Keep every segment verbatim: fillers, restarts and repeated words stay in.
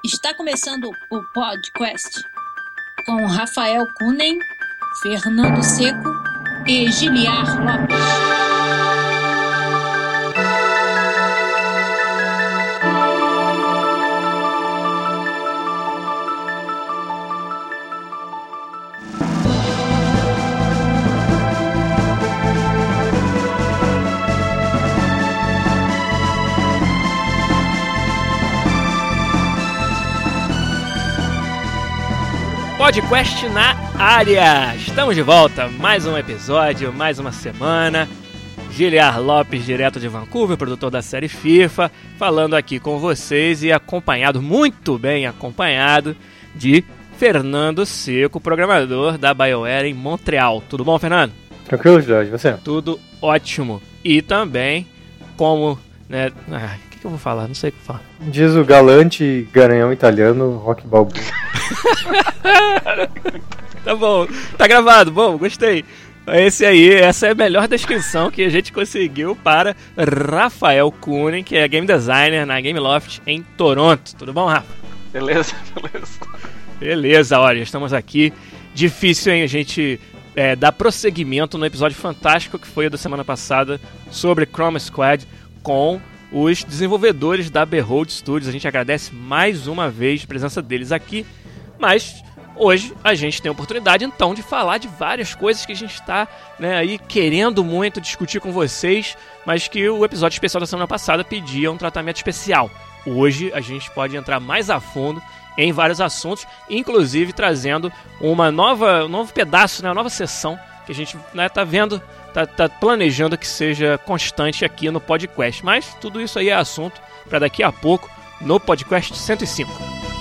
Está começando o podcast com Rafael Kunen, Fernando Seco e Giliar Lopes. Podcast na área! Estamos de volta, mais um episódio, mais uma semana. Giliar Lopes, direto de Vancouver, produtor da série FIFA, falando aqui com vocês e acompanhado, muito bem acompanhado, de Fernando Seco, programador da BioWare em Montreal. Tudo bom, Fernando? Tranquilo, Jorge, você? Tudo ótimo. E também, como, né... Ah, o que, que eu vou falar? Não sei o que falar. Diz o galante garanhão italiano Rock Balboa. Tá bom, tá gravado, bom, gostei. Esse aí, essa é a melhor descrição que a gente conseguiu para Rafael Kunen, que é game designer na Gameloft em Toronto. Tudo bom, Rafa? Beleza, beleza. Beleza, olha, estamos aqui. Difícil, hein, a gente é, dar prosseguimento no episódio fantástico que foi o da semana passada sobre Chrome Squad com os desenvolvedores da Behold Studios. A gente agradece mais uma vez a presença deles aqui, mas hoje a gente tem a oportunidade então de falar de várias coisas que a gente está, né, aí querendo muito discutir com vocês, mas que o episódio especial da semana passada pedia um tratamento especial. Hoje a gente pode entrar mais a fundo em vários assuntos, inclusive trazendo uma nova, um novo pedaço, né, uma nova sessão que a gente, né, tá vendo, tá, tá planejando que seja constante aqui no podcast. Mas tudo isso aí é assunto para daqui a pouco no podcast cento e cinco.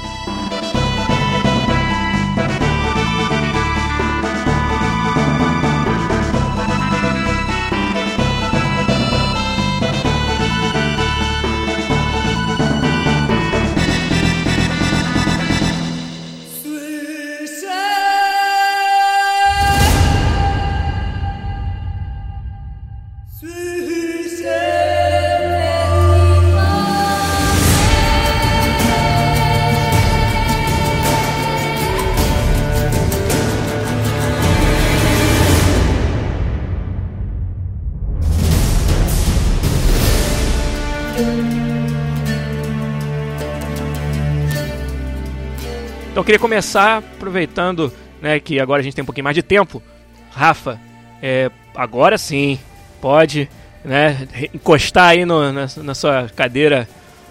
Então eu queria começar aproveitando, né, que agora a gente tem um pouquinho mais de tempo. Rafa, é, agora sim, pode, né, encostar aí no, na, na sua cadeira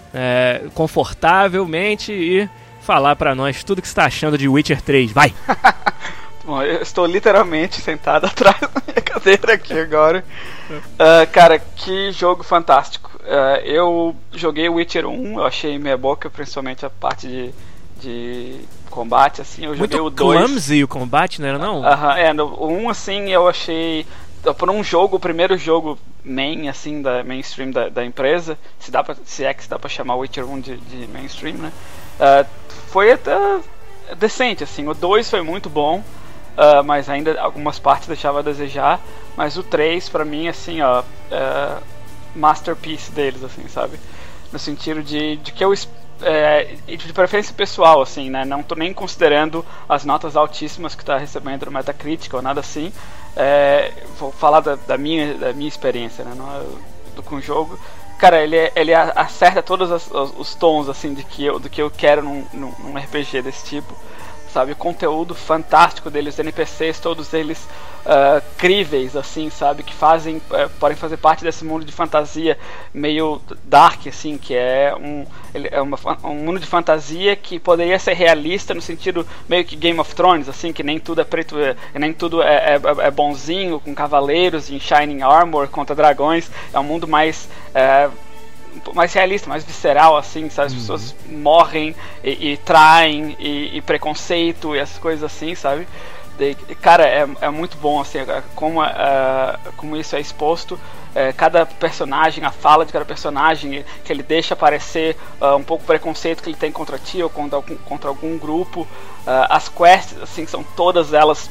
é, confortavelmente e falar pra nós tudo que você está achando de Witcher três. Vai! Bom, eu estou literalmente sentado atrás da minha cadeira aqui agora. Uh, cara, que jogo fantástico. Uh, eu joguei Witcher um, eu achei meia boca, principalmente a parte de... de combate, assim, eu joguei muito o dois. Muito clumsy o combate, não era não? Aham, uh-huh, é, no, o um, assim, eu achei, por um jogo, o primeiro jogo main, assim, da mainstream da, da empresa, se, dá pra, se é que se dá pra chamar o Witcher um de, de mainstream, né, uh, foi até decente, assim, o dois foi muito bom, uh, mas ainda algumas partes deixava a desejar, mas o três, pra mim, assim, ó, uh, masterpiece deles, assim, sabe, no sentido de, de que eu É, de preferência pessoal, assim, né? Não tô nem considerando as notas altíssimas que tá recebendo no Metacritic ou nada assim. É, vou falar da, da, minha, da minha experiência, né? No, do, com o jogo. Cara, ele, ele acerta todos os, os tons, assim, de que eu, do que eu quero num, num, num R P G desse tipo. Sabe, o conteúdo fantástico deles, os N P Cs, todos eles uh, críveis, assim, sabe, que fazem, uh, podem fazer parte desse mundo de fantasia meio dark, assim, que é um, ele é uma, um mundo de fantasia que poderia ser realista no sentido meio que Game of Thrones, assim, que nem tudo é preto, é, nem tudo é, é, é bonzinho, com cavaleiros em shining armor contra dragões, é um mundo mais... É, mais realista, mais visceral, assim, sabe? As uhum. pessoas morrem e, e traem e, e preconceito e essas coisas assim, sabe? De, cara, é, é muito bom, assim, como, uh, como isso é exposto. Uh, cada personagem, a fala de cada personagem, que ele deixa aparecer uh, um pouco o preconceito que ele tem contra ti ou contra algum, contra algum grupo. Uh, as quests, assim, são todas elas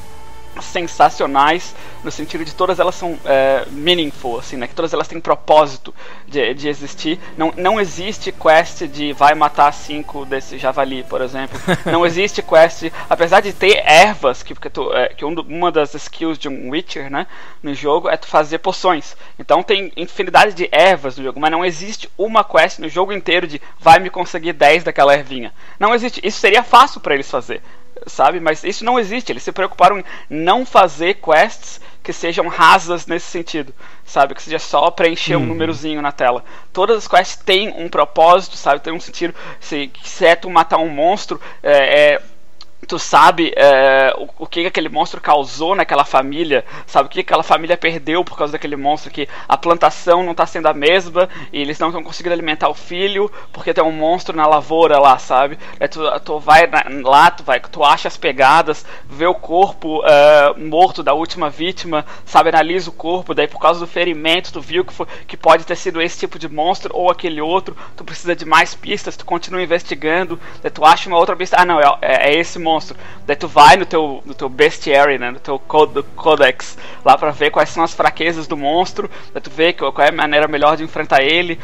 sensacionais, no sentido de todas elas são é, meaningful, assim, né? Que todas elas têm propósito de, de existir. Não, não existe quest de vai matar cinco desse javali, por exemplo. Não existe quest, apesar de ter ervas, que, porque tu, é, que um, uma das skills de um Witcher, né, no jogo é tu fazer poções. Então tem infinidade de ervas no jogo, mas não existe uma quest no jogo inteiro de vai me conseguir dez daquela ervinha. Não existe. Isso seria fácil pra eles fazer, sabe? Mas isso não existe. Eles se preocuparam em não fazer quests que sejam rasas nesse sentido, sabe? Que seja só preencher uhum. um númerozinho na tela. Todas as quests têm um propósito, sabe? Tem um sentido. Se, se é tu matar um monstro, é... é tu sabe é, o, o que aquele monstro causou naquela família, sabe o que aquela família perdeu por causa daquele monstro, que a plantação não está sendo a mesma e eles não estão conseguindo alimentar o filho porque tem um monstro na lavoura lá, sabe? Aí tu, tu vai na, lá, tu, vai, tu acha as pegadas, vê o corpo uh, morto da última vítima, sabe? Analisa o corpo, daí por causa do ferimento tu viu que, foi, que pode ter sido esse tipo de monstro ou aquele outro, tu precisa de mais pistas, tu continua investigando, daí tu acha uma outra pista, ah não, é, é esse monstro. Monstro. Daí tu vai no teu, no teu bestiary, né, no teu code, codex, lá pra ver quais são as fraquezas do monstro, daí tu vê qual é a maneira melhor de enfrentar ele,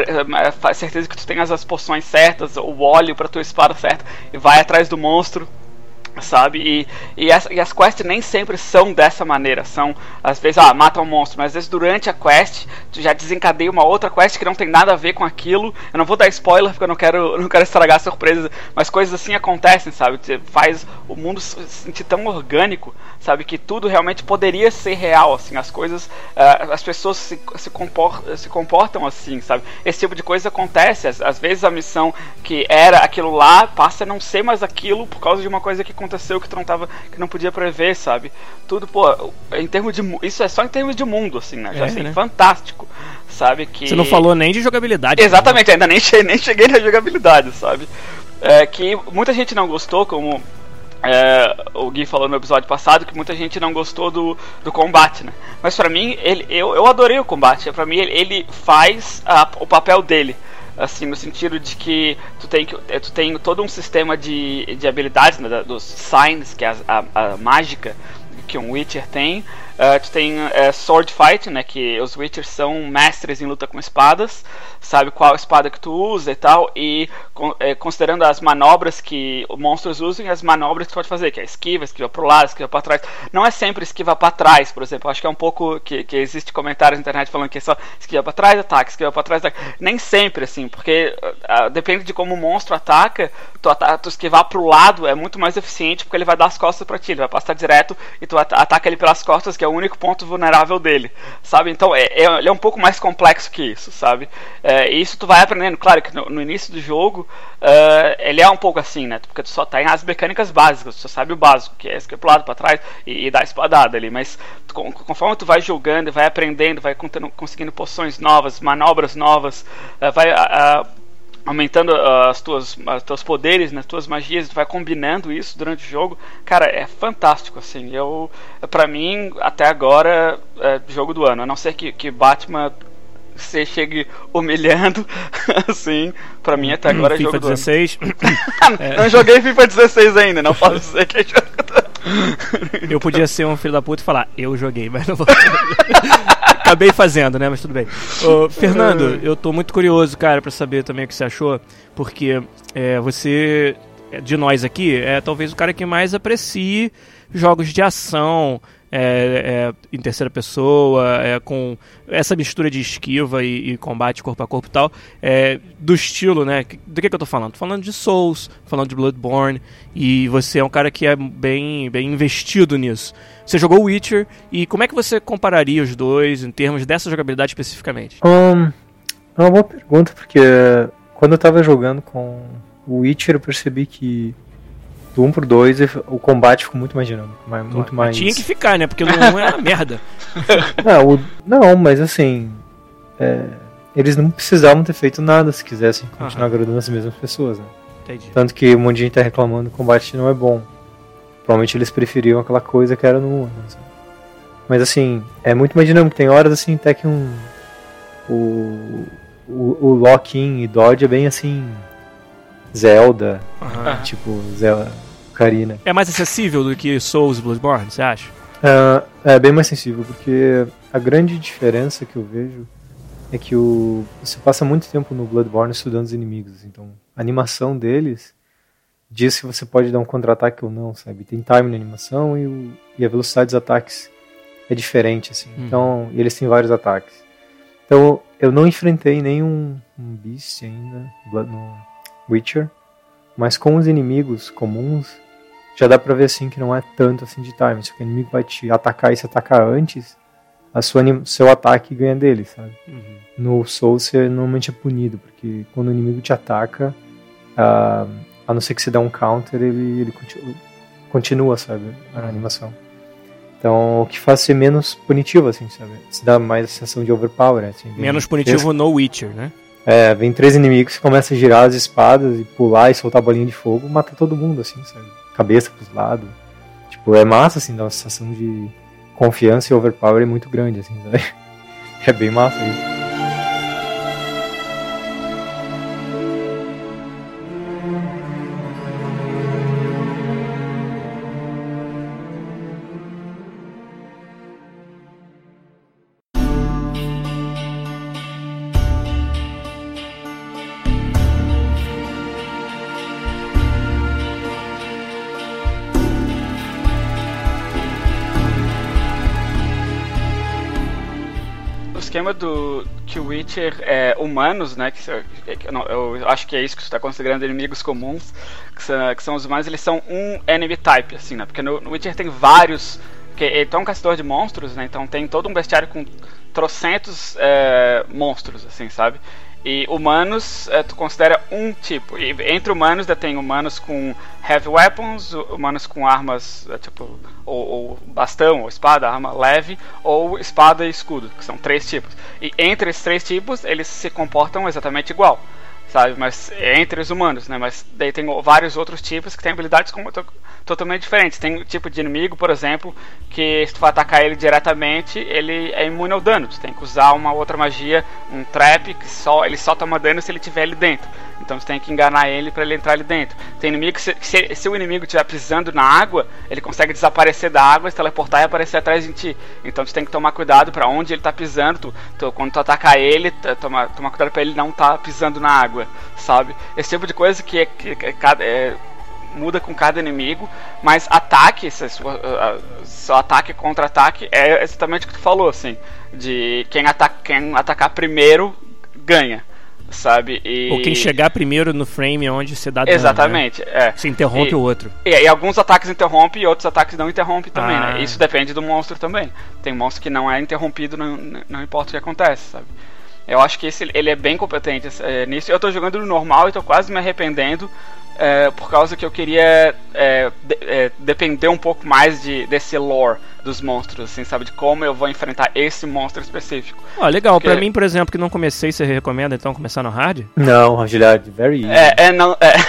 faz certeza que tu tenhas as poções certas, o óleo pra tua espada certa, e vai atrás do monstro, sabe? E, e, as, e as quests nem sempre são dessa maneira. São, às vezes, ah, mata um monstro, mas às vezes durante a quest tu já desencadeia uma outra quest que não tem nada a ver com aquilo. Eu não vou dar spoiler porque eu não quero, não quero estragar a surpresa, mas coisas assim acontecem, sabe? Faz o mundo se sentir tão orgânico, sabe? Que tudo realmente poderia ser real, assim. As coisas, uh, as pessoas se, se, comportam, se comportam assim, sabe? Esse tipo de coisa acontece. Às, às vezes a missão que era aquilo lá passa a não ser mais aquilo por causa de uma coisa que aconteceu aconteceu que tu não tava, que não podia prever, sabe? Tudo, pô, em termos de isso é só em termos de mundo, assim, né? Já é, assim, né? Fantástico, sabe? Que você não falou nem de jogabilidade. Exatamente, né? Ainda nem cheguei, nem cheguei na jogabilidade, sabe? É, que muita gente não gostou, como é, o Gui falou no episódio passado, que muita gente não gostou do, do combate, né? Mas pra mim, ele, eu, eu adorei o combate. Pra mim, ele, ele faz a, o papel dele. Assim, no sentido de que tu tem, que, tu tem todo um sistema de, de habilidades, né, dos signs, que é a, a, a mágica que um Witcher tem. Uh, tu tem uh, sword fight, né, que os Witchers são mestres em luta com espadas, sabe qual espada que tu usa e tal, e con eh, considerando as manobras que os monstros usam e as manobras que tu pode fazer, que é esquiva, esquiva pro lado, esquiva pra trás. Não é sempre esquiva pra trás, por exemplo. Eu acho que é um pouco que, que existe comentários na internet falando que é só esquiva pra trás, ataque, esquiva pra trás, ataque. Nem sempre, assim, porque uh, depende de como o monstro ataca, tu, at tu esquivar pro lado é muito mais eficiente, porque ele vai dar as costas pra ti, ele vai passar direto e tu at ataca ele pelas costas, que é o único ponto vulnerável dele, sabe? Então é, é, ele é um pouco mais complexo que isso, sabe? É, e isso tu vai aprendendo, claro que no, no início do jogo uh, ele é um pouco assim, né? Porque tu só tem as mecânicas básicas, tu só sabe o básico, que é esquivar pro lado, pra trás e, e dar a espadada ali, mas tu, conforme tu vai jogando, vai aprendendo, vai conseguindo poções novas, manobras novas, uh, vai uh, aumentando uh, as tuas, os teus poderes, né, as tuas magias, tu vai combinando isso durante o jogo, cara, é fantástico, assim. Eu, pra mim, até agora, é jogo do ano, a não ser que, que Batman você chegue humilhando, assim, pra mim até agora é FIFA jogo do dezesseis. ano. é. Não joguei FIFA dezesseis ainda, não posso dizer que é jogo do ano. Eu podia ser um filho da puta e falar, eu joguei, mas não vou. Acabei fazendo, né? Mas tudo bem. Ô, Fernando, eu tô muito curioso, cara, pra saber também o que você achou, porque é, você, de nós aqui, é talvez o cara que mais aprecie jogos de ação, é, é, em terceira pessoa, é, com essa mistura de esquiva e, e combate corpo a corpo e tal, é, do estilo, né? Do que, que eu tô falando? Tô falando de Souls, falando de Bloodborne, e você é um cara que é bem, bem investido nisso. Você jogou Witcher, e como é que você compararia os dois em termos dessa jogabilidade especificamente? Um, é uma boa pergunta, porque quando eu tava jogando com o Witcher eu percebi que do um pro dois o combate ficou muito mais dinâmico, mais, claro, muito mais... Tinha que ficar, né? Porque no um era uma merda. Não, o, não, mas assim, é, eles não precisavam ter feito nada se quisessem continuar uhum. agradando as mesmas pessoas, né? Entendi. Tanto que um monte de gente tá reclamando que o combate não é bom. Provavelmente eles preferiam aquela coisa que era no um. Assim. Mas assim, é muito mais dinâmico. Tem horas assim, até que um... O, o, o lock-in e dodge é bem assim... Zelda. Uhum. Tipo, Zelda... Karina. É mais acessível do que Souls e Bloodborne, você acha? Uh, é bem mais sensível, porque a grande diferença que eu vejo é que o, você passa muito tempo no Bloodborne estudando os inimigos, então a animação deles diz que você pode dar um contra-ataque ou não, sabe? Tem time na animação e, o, e a velocidade dos ataques é diferente, assim. Uhum. Então, eles têm vários ataques. Então, eu não enfrentei nenhum um Beast ainda no Witcher, mas com os inimigos comuns, já dá pra ver, assim, que não é tanto, assim, de time. Se o inimigo vai te atacar e se atacar antes, a sua, seu ataque ganha dele, sabe? Uhum. No Soul, você normalmente é punido, porque quando o inimigo te ataca, a, a não ser que você dê um counter, ele, ele continua, continua, sabe? A uhum. animação. Então, o que faz ser menos punitivo, assim, sabe? Se dá mais a sensação de overpower, assim. Menos punitivo três... no Witcher, né? É, vem três inimigos, você começa a girar as espadas e pular e soltar bolinha de fogo, mata todo mundo, assim, sabe? Cabeça pros lados. Tipo, é massa, assim, dá uma sensação de confiança e overpower é muito grande, assim, sabe? É bem massa isso. O esquema do que o Witcher é humanos, né, que eu, não, eu acho que é isso que você está considerando inimigos comuns, que são, que são os humanos, eles são um enemy type, assim, né, porque no, no Witcher tem vários, porque ele é um caçador de monstros, né, então tem todo um bestiário com trocentos é, monstros, assim, sabe? E humanos, é, tu considera um tipo. E entre humanos, tem humanos com heavy weapons, humanos com armas, é, tipo, ou, ou bastão, ou espada, arma leve, ou espada e escudo, que são três tipos. E entre esses três tipos, eles se comportam exatamente igual, sabe? Mas entre os humanos, né? Mas daí tem vários outros tipos que têm habilidades como, to, totalmente diferentes. Tem um tipo de inimigo, por exemplo, que se tu for atacar ele diretamente, ele é imune ao dano. Tu tem que usar uma outra magia, um trap, que só, ele só toma dano se ele estiver ali dentro. Então tu tem que enganar ele para ele entrar ali dentro. Tem inimigo que se, se, se o inimigo estiver pisando na água, ele consegue desaparecer da água, se teleportar e aparecer atrás de ti. Então tu tem que tomar cuidado para onde ele tá pisando. Tu, tu, quando tu atacar ele, toma, toma cuidado para ele não tá pisando na água, sabe? Esse tipo de coisa que, é, que, que é, muda com cada inimigo, mas ataque, seu ataque contra ataque é exatamente o que tu falou, assim, de quem, ataca, quem atacar primeiro ganha, sabe? E... Ou quem chegar primeiro no frame onde você dá dano. Exatamente, né? É. Você interrompe e, o outro. E, e alguns ataques interrompem e outros ataques não interrompem também, ah. né? Isso depende do monstro também. Tem monstro que não é interrompido, não, não importa o que acontece, sabe? Eu acho que esse, ele é bem competente é, nisso. Eu tô jogando no normal e tô quase me arrependendo é, por causa que eu queria é, de, é, depender um pouco mais de, desse lore dos monstros, assim, sabe? De como eu vou enfrentar esse monstro específico. Ah, legal. Porque... Pra mim, por exemplo, que não comecei, você recomenda então começar no hard? Não, agilidade, very easy. É, é não... É,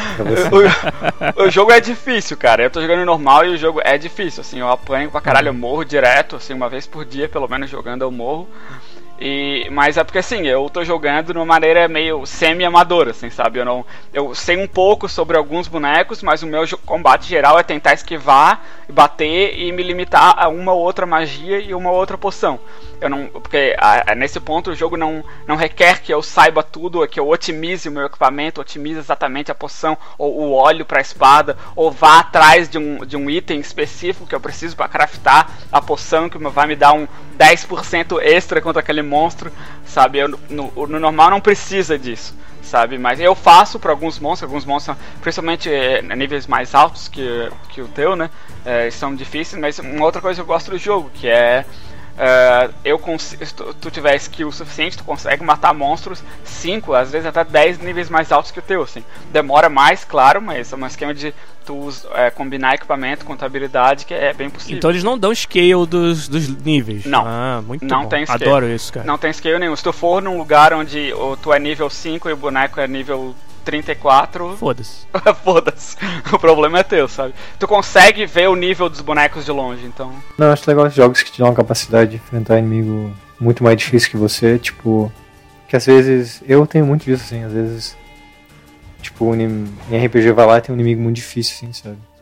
o, o jogo é difícil, cara. Eu tô jogando no normal e o jogo é difícil, assim. Eu apanho pra caralho, eu morro direto, assim, uma vez por dia, pelo menos jogando eu morro. E, mas é porque assim, eu tô jogando de uma maneira meio semi-amadora, assim, sabe? Eu, não, eu sei um pouco sobre alguns bonecos, mas o meu combate geral é tentar esquivar, bater e me limitar a uma ou outra magia e uma outra poção. Eu não, porque a, a, nesse ponto o jogo não, não requer que eu saiba tudo, que eu otimize o meu equipamento, otimize exatamente a poção ou o óleo para a espada, ou vá atrás de um, de um item específico que eu preciso para craftar a poção que vai me dar um dez por cento extra contra aquele monstro, sabe? Eu, no, no normal não precisa disso, sabe? Mas eu faço para alguns monstros, alguns monstros, principalmente é, níveis mais altos que, que o teu, né? É, são difíceis, mas uma outra coisa que eu gosto do jogo, que é Uh, eu consigo, se tu, tu tiver skill suficiente, tu consegue matar monstros cinco, às vezes até dez níveis mais altos que o teu, assim. Demora mais, claro, mas é um esquema de tu é, combinar equipamento com tua habilidade que é bem possível. Então eles não dão scale dos, dos níveis? Não. Ah, muito não bom. Tem scale. Adoro isso, cara. Não tem scale nenhum. Se tu for num lugar onde o, tu é nível cinco e o boneco é nível trinta e quatro... Foda-se. Foda-se. O problema é teu, sabe? Tu consegue ver o nível dos bonecos de longe, então... Não, eu acho legal os jogos que te dão a capacidade de enfrentar inimigo muito mais difícil que você, tipo... Que às vezes... Eu tenho muito disso, assim, às vezes... Tipo, em R P G vai lá e tem um inimigo muito difícil, assim, sabe?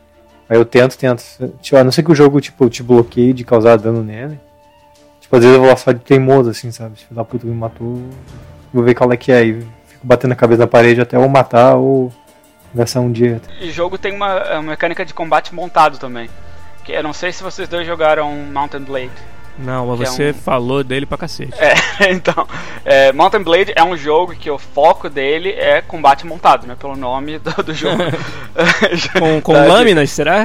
Aí eu tento, tento. Tipo, a não ser que o jogo, tipo, te bloqueie de causar dano nele. Tipo, às vezes eu vou lá só de teimoso, assim, sabe? Tipo, da puta que me matou, vou ver qual é que é. E fico batendo a cabeça na parede até ou matar ou gastar um dia. E o jogo tem uma, uma mecânica de combate montado também. Que eu não sei se vocês dois jogaram Mount and Blade. Não, mas você é um... falou dele pra cacete. É, então, é, Mount and Blade é um jogo que o foco dele é combate montado, né? Pelo nome do, do jogo. com com lâminas, será?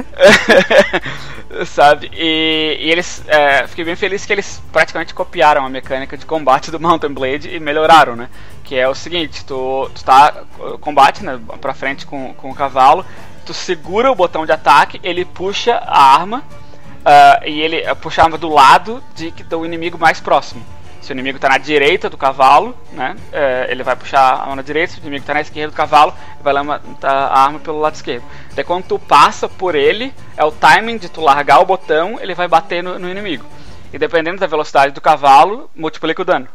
Sabe? E, e eles... É, fiquei bem feliz que eles praticamente copiaram a mecânica de combate do Mount and Blade e melhoraram, né? Que é o seguinte, tu, tu tá combate, né, pra frente com, com o cavalo, tu segura o botão de ataque, ele puxa a arma, Uh, e ele uh, puxa a arma do lado de, do inimigo mais próximo. Se o inimigo está na direita do cavalo, né, uh, ele vai puxar a arma na direita. Se o inimigo está na esquerda do cavalo, ele vai levantar a arma pelo lado esquerdo. Daí quando tu passa por ele, é o timing de tu largar o botão, ele vai bater no, no inimigo. E dependendo da velocidade do cavalo, multiplica o dano.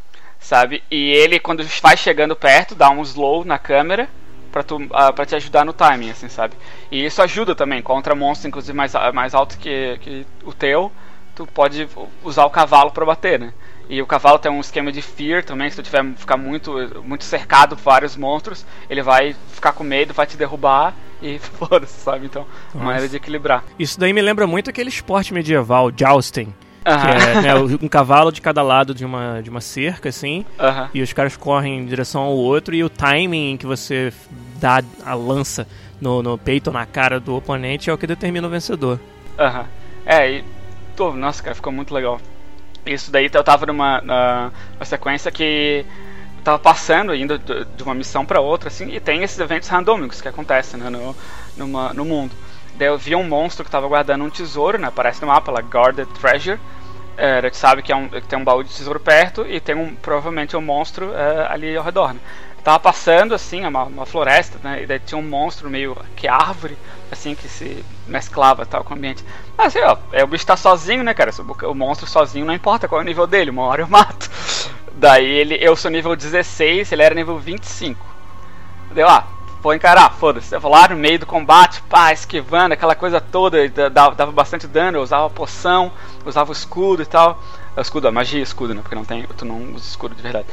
Sabe? E ele, quando vai chegando perto, dá um slow na câmera Pra, tu, uh, pra te ajudar no timing, assim, sabe? E isso ajuda também contra monstros, inclusive mais, mais alto que, que o teu. Tu pode usar o cavalo pra bater, né? E o cavalo tem um esquema de fear também. Se tu tiver ficar muito, muito cercado por vários monstros, ele vai ficar com medo, vai te derrubar e foda-se, sabe? Então, uma maneira de equilibrar. Isso daí me lembra muito aquele esporte medieval, jousting. Uh-huh. Que é, né, um cavalo de cada lado de uma, de uma cerca, assim, uh-huh. E os caras correm em direção ao outro, e o timing em que você dá a lança no, no peito ou na cara do oponente é o que determina o vencedor. Aham. Uh-huh. É, e... Oh, nossa, cara, ficou muito legal. Isso daí eu tava numa uh, uma sequência que eu tava passando, indo de uma missão pra outra, assim, e tem esses eventos randômicos que acontecem, né, no, numa, no mundo. Daí eu vi um monstro que tava guardando um tesouro, né? Aparece no mapa, lá, Guarded Treasure. É, a gente sabe que, é um, que tem um baú de tesouro perto e tem um, provavelmente um monstro é, ali ao redor, né? Eu tava passando, assim, uma, uma floresta, né? E daí tinha um monstro meio que árvore, assim, que se mesclava tal com o ambiente. Mas assim, ó, é, o bicho tá sozinho, né, cara? O monstro sozinho, não importa qual é o nível dele, uma hora eu mato. Daí ele, eu sou nível dezesseis, ele era nível vinte e cinco. Deu, ah, vou encarar, foda-se. Eu vou lá no meio do combate, pá, esquivando, aquela coisa toda, dava, dava bastante dano, eu usava poção, usava o escudo e tal. O escudo, a magia escudo, né, porque não tem, tu não usa escudo de verdade.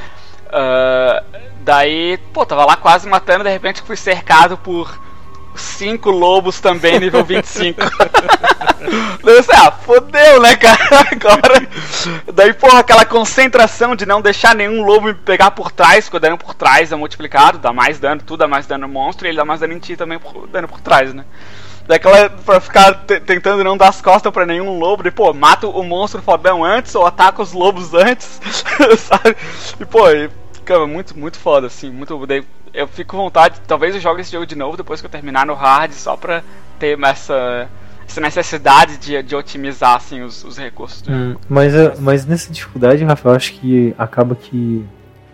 Uh, daí, pô, tava lá quase matando, de repente fui cercado por cinco lobos também, nível vinte e cinco. Daí eu sei, ah, fodeu, né, cara, agora. Daí, porra, aquela concentração de não deixar nenhum lobo me pegar por trás, porque o dano por trás é multiplicado, dá mais dano, tudo dá mais dano no monstro, e ele dá mais dano em ti também, por, dano por trás, né. Daquela, pra ficar t- tentando não dar as costas pra nenhum lobo, de, pô, mato o monstro fodão antes, ou ataco os lobos antes, sabe, e, pô, e, cara, muito, muito foda, assim, muito, daí, eu fico com vontade, talvez eu jogue esse jogo de novo depois que eu terminar no hard, só pra ter essa, essa necessidade de, de otimizar, assim, os, os recursos. Hum, mas, mas nessa dificuldade, Rafa, eu acho que acaba que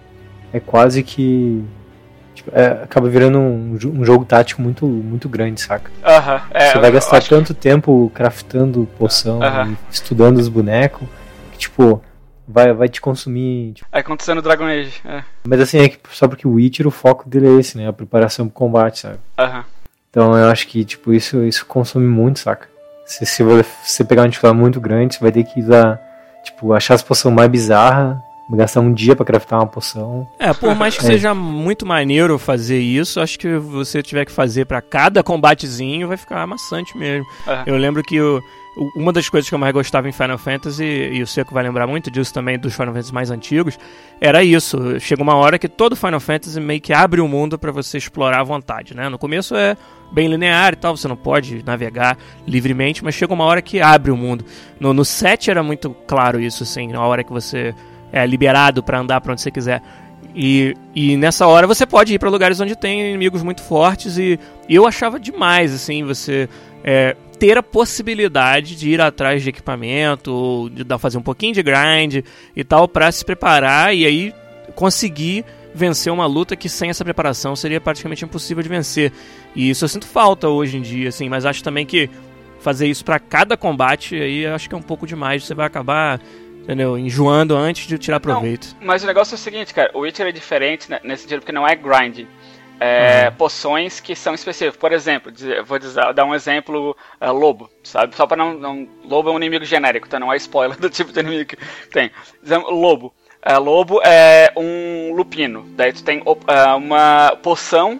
é quase que tipo, é, acaba virando um, um jogo tático muito, muito grande, saca? Uh-huh, é, Você vai gastar tanto que... tempo craftando poção uh-huh. e estudando os bonecos que, tipo, vai, vai te consumir. Tipo... É acontecendo no Dragon Age. É. Mas assim, é que, só porque o Witcher, o foco dele é esse, né? A preparação pro combate, sabe? Uh-huh. Então eu acho que, tipo, isso, isso consome muito, saca? Se, se você pegar uma dificuldade muito grande, você vai ter que usar, tipo, achar as poções mais bizarras, gastar um dia pra craftar uma poção. É, por mais que é. seja muito maneiro fazer isso, acho que você tiver que fazer pra cada combatezinho, vai ficar amassante mesmo. Uh-huh. Eu lembro que o uma das coisas que eu mais gostava em Final Fantasy, e o Seco vai lembrar muito disso também, dos Final Fantasy mais antigos, era isso. Chega uma hora que todo Final Fantasy meio que abre o mundo pra você explorar à vontade, né? No começo é bem linear e tal, você não pode navegar livremente, mas chega uma hora que abre o mundo. No, no sete era muito claro isso, assim, na hora que você é liberado pra andar pra onde você quiser. E, e nessa hora você pode ir pra lugares onde tem inimigos muito fortes, e eu achava demais, assim, você... É, ter a possibilidade de ir atrás de equipamento, ou de dar, fazer um pouquinho de grind e tal, pra se preparar e aí conseguir vencer uma luta que sem essa preparação seria praticamente impossível de vencer. E isso eu sinto falta hoje em dia, assim, mas acho também que fazer isso pra cada combate aí acho que é um pouco demais, você vai acabar, entendeu, enjoando antes de tirar proveito. Não, mas o negócio é o seguinte, cara, o Witcher é diferente, né, nesse sentido, porque não é grinding. é, uhum. poções que são específicas. Por exemplo, vou dizer, dar um exemplo, uh, lobo, sabe? Só para não, não... Lobo é um inimigo genérico, tá? Não é spoiler do tipo de inimigo que tem. Lobo. Uh, lobo é um lupino. Daí tu tem uh, uma poção,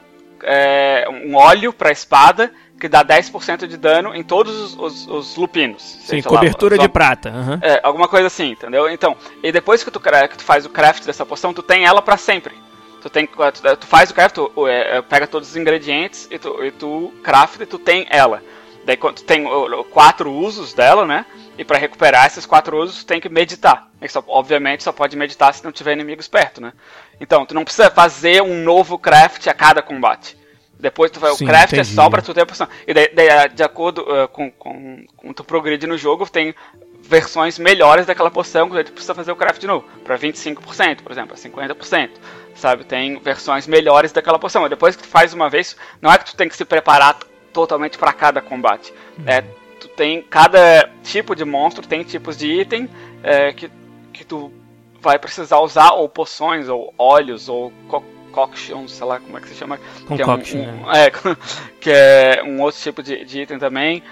uh, um óleo pra espada, que dá dez por cento de dano em todos os, os, os lupinos. Sim, cobertura lá, de só, prata. Uhum. É, alguma coisa assim, entendeu? Então, e depois que tu, que tu faz o craft dessa poção, tu tem ela pra sempre. Tu, tem, tu, tu faz o craft, tu é, pega todos os ingredientes e tu, e tu crafta e tu tem ela. Daí tu tem o, quatro usos dela, né? E pra recuperar esses quatro usos, tu tem que meditar. E só, obviamente, só pode meditar se não tiver inimigos perto, né? Então, tu não precisa fazer um novo craft a cada combate. Depois tu vai, Sim, o craft entendi. É só pra tu ter a poção. E daí, daí de acordo uh, com, com, com tu progride no jogo, tem versões melhores daquela poção, que tu precisa fazer o craft de novo. Pra vinte e cinco por cento, por exemplo, pra cinquenta por cento. Sabe? Tem versões melhores daquela poção. Mas depois que tu faz uma vez, não é que tu tem que se preparar totalmente pra cada combate. Uhum. É, tu tem, cada tipo de monstro tem tipos de item é, que, que tu vai precisar usar, ou poções, ou óleos, ou concoction, sei lá como é que se chama. Concoction, que é, um, um, é, que é um outro tipo de, de item também.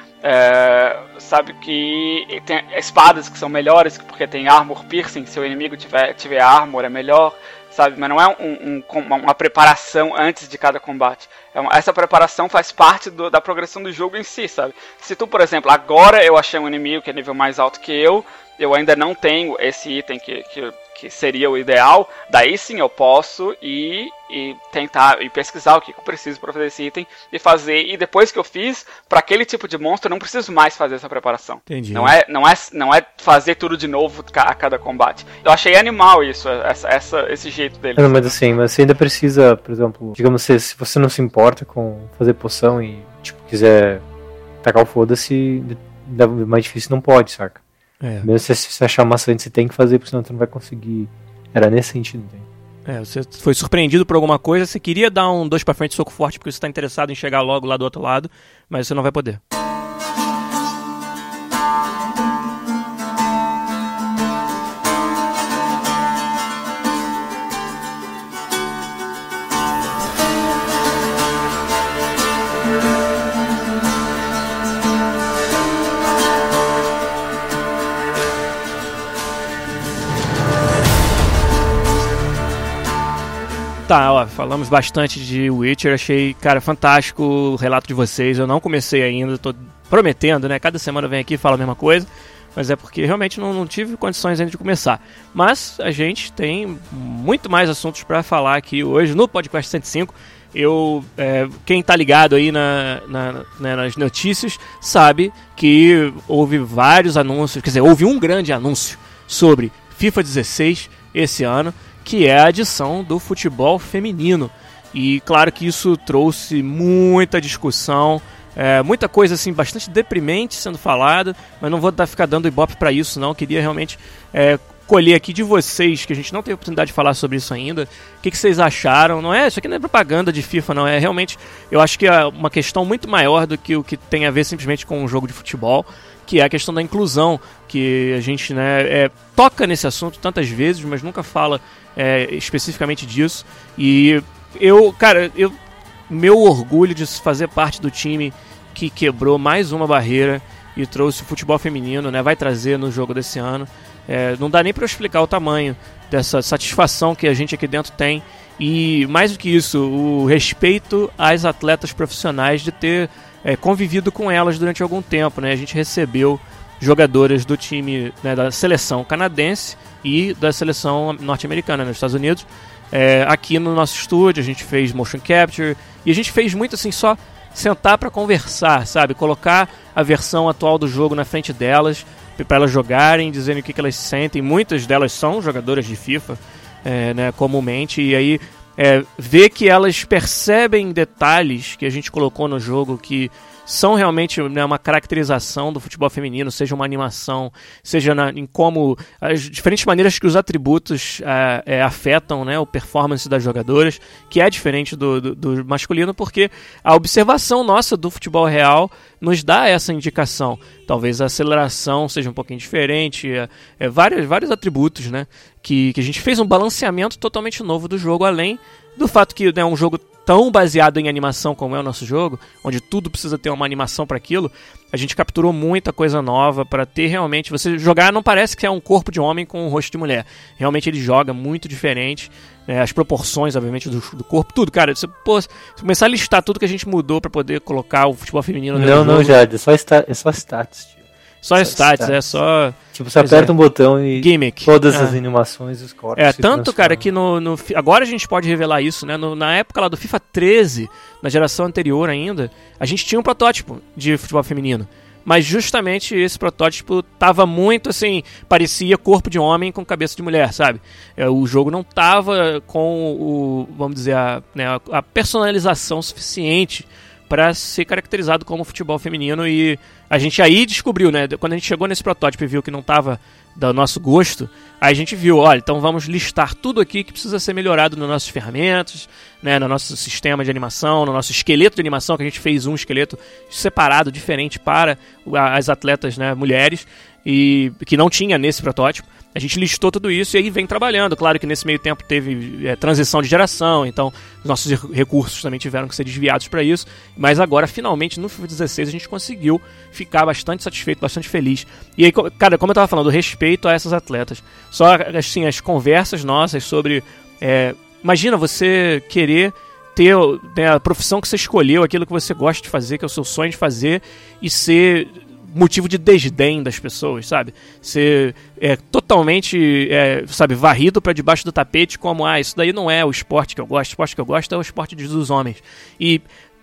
É, sabe que tem espadas que são melhores, porque tem armor piercing, se o inimigo tiver, tiver armor é melhor. Sabe? Mas não é um, um, uma preparação antes de cada combate. É uma, essa preparação faz parte do, da progressão do jogo em si, sabe? Se tu, por exemplo, agora eu achei um inimigo que é nível mais alto que eu, eu ainda não tenho esse item que, que, que seria o ideal, daí sim eu posso ir e tentar e pesquisar o que eu preciso para fazer esse item e fazer. E depois que eu fiz, para aquele tipo de monstro eu não preciso mais fazer essa preparação. Entendi. Não é, não é, não é fazer tudo de novo a cada combate. Eu achei animal isso, essa, essa, esse jeito dele. Não, mas assim, mas você ainda precisa, por exemplo, digamos, se, se você não se importa com fazer poção e tipo, quiser tacar o foda-se, mais difícil não pode, saca? É. Mesmo se você achar maçante, você tem que fazer, porque senão você não vai conseguir. Era nesse sentido, entende? É, você foi surpreendido por alguma coisa, você queria dar um dois pra frente soco forte porque você tá interessado em chegar logo lá do outro lado, mas você não vai poder. Tá, ó, falamos bastante de Witcher, achei, cara, fantástico o relato de vocês, eu não comecei ainda, tô prometendo, né, cada semana vem aqui e fala a mesma coisa, mas é porque realmente não, não tive condições ainda de começar. Mas a gente tem muito mais assuntos pra falar aqui hoje no Podcast cento e cinco. Eu, é, quem tá ligado aí na, na, né, nas notícias sabe que houve vários anúncios, quer dizer, houve um grande anúncio sobre FIFA dezesseis esse ano, que é a adição do futebol feminino. E claro que isso trouxe muita discussão, é, muita coisa assim bastante deprimente sendo falada, mas não vou dar, ficar dando ibope para isso não, queria realmente é, colher aqui de vocês, que a gente não teve oportunidade de falar sobre isso ainda, o que, que vocês acharam. Não é, isso aqui não é propaganda de FIFA não, é realmente, eu acho que é uma questão muito maior do que o que tem a ver simplesmente com um jogo de futebol, que é a questão da inclusão, que a gente, né, é, toca nesse assunto tantas vezes, mas nunca fala é, especificamente disso. E eu, cara, eu, meu orgulho de fazer parte do time que quebrou mais uma barreira e trouxe o futebol feminino, né, vai trazer no jogo desse ano. É, não dá nem para eu explicar o tamanho dessa satisfação que a gente aqui dentro tem. E mais do que isso, o respeito às atletas profissionais de ter é, convivido com elas durante algum tempo, né? A gente recebeu jogadoras do time, né, da seleção canadense e da seleção norte-americana, nos Estados Unidos, é, aqui no nosso estúdio. A gente fez motion capture e a gente fez muito assim, só sentar para conversar, sabe? Colocar a versão atual do jogo na frente delas, para elas jogarem, dizendo o que, que elas sentem. Muitas delas são jogadoras de FIFA, é, né, comumente, e aí é, ver que elas percebem detalhes que a gente colocou no jogo que são realmente, né, uma caracterização do futebol feminino, seja uma animação, seja na, em como as diferentes maneiras que os atributos é, é, afetam, né, o performance das jogadoras, que é diferente do, do, do masculino, porque a observação nossa do futebol real nos dá essa indicação. Talvez a aceleração seja um pouquinho diferente, é, é, vários, vários atributos, né, que, que a gente fez um balanceamento totalmente novo do jogo, além do fato que é, né, um jogo tão baseado em animação como é o nosso jogo, onde tudo precisa ter uma animação para aquilo, a gente capturou muita coisa nova para ter realmente... Você jogar não parece que é um corpo de homem com um rosto de mulher. Realmente ele joga muito diferente, né, as proporções, obviamente, do, do corpo, tudo, cara. Você, pô, se começar a listar tudo que a gente mudou para poder colocar o futebol feminino... Não, não, Jade, é só, sta- é só stats, tio. Só, só stats, stats, é só... Tipo, você aperta é. um botão e gimmick. Todas é. as animações e os corpos É, tanto, cara, que no, no... Agora a gente pode revelar isso, né? No, na época lá do FIFA treze, na geração anterior ainda, a gente tinha um protótipo de futebol feminino. Mas justamente esse protótipo tava muito, assim, parecia corpo de homem com cabeça de mulher, sabe? É, o jogo não tava com o, vamos dizer, a, né, a personalização suficiente para ser caracterizado como futebol feminino, e a gente aí descobriu, né, quando a gente chegou nesse protótipo e viu que não estava do nosso gosto, aí a gente viu, olha, então vamos listar tudo aqui que precisa ser melhorado nas nossas ferramentas, né, no nosso sistema de animação, no nosso esqueleto de animação, que a gente fez um esqueleto separado, diferente para as atletas, né, mulheres, e que não tinha nesse protótipo. A gente listou tudo isso e aí vem trabalhando. Claro que nesse meio tempo teve é, transição de geração, então os nossos recursos também tiveram que ser desviados para isso. Mas agora, finalmente, no FIFA dezesseis, a gente conseguiu ficar bastante satisfeito, bastante feliz. E aí, cara, como eu estava falando, respeito a essas atletas. Só, assim, as conversas nossas sobre... É, imagina você querer ter, né, a profissão que você escolheu, aquilo que você gosta de fazer, que é o seu sonho de fazer, e ser... motivo de desdém das pessoas, sabe? Ser é, totalmente, é, sabe, varrido para debaixo do tapete como, ah, isso daí não é o esporte que eu gosto, o esporte que eu gosto é o esporte dos homens. E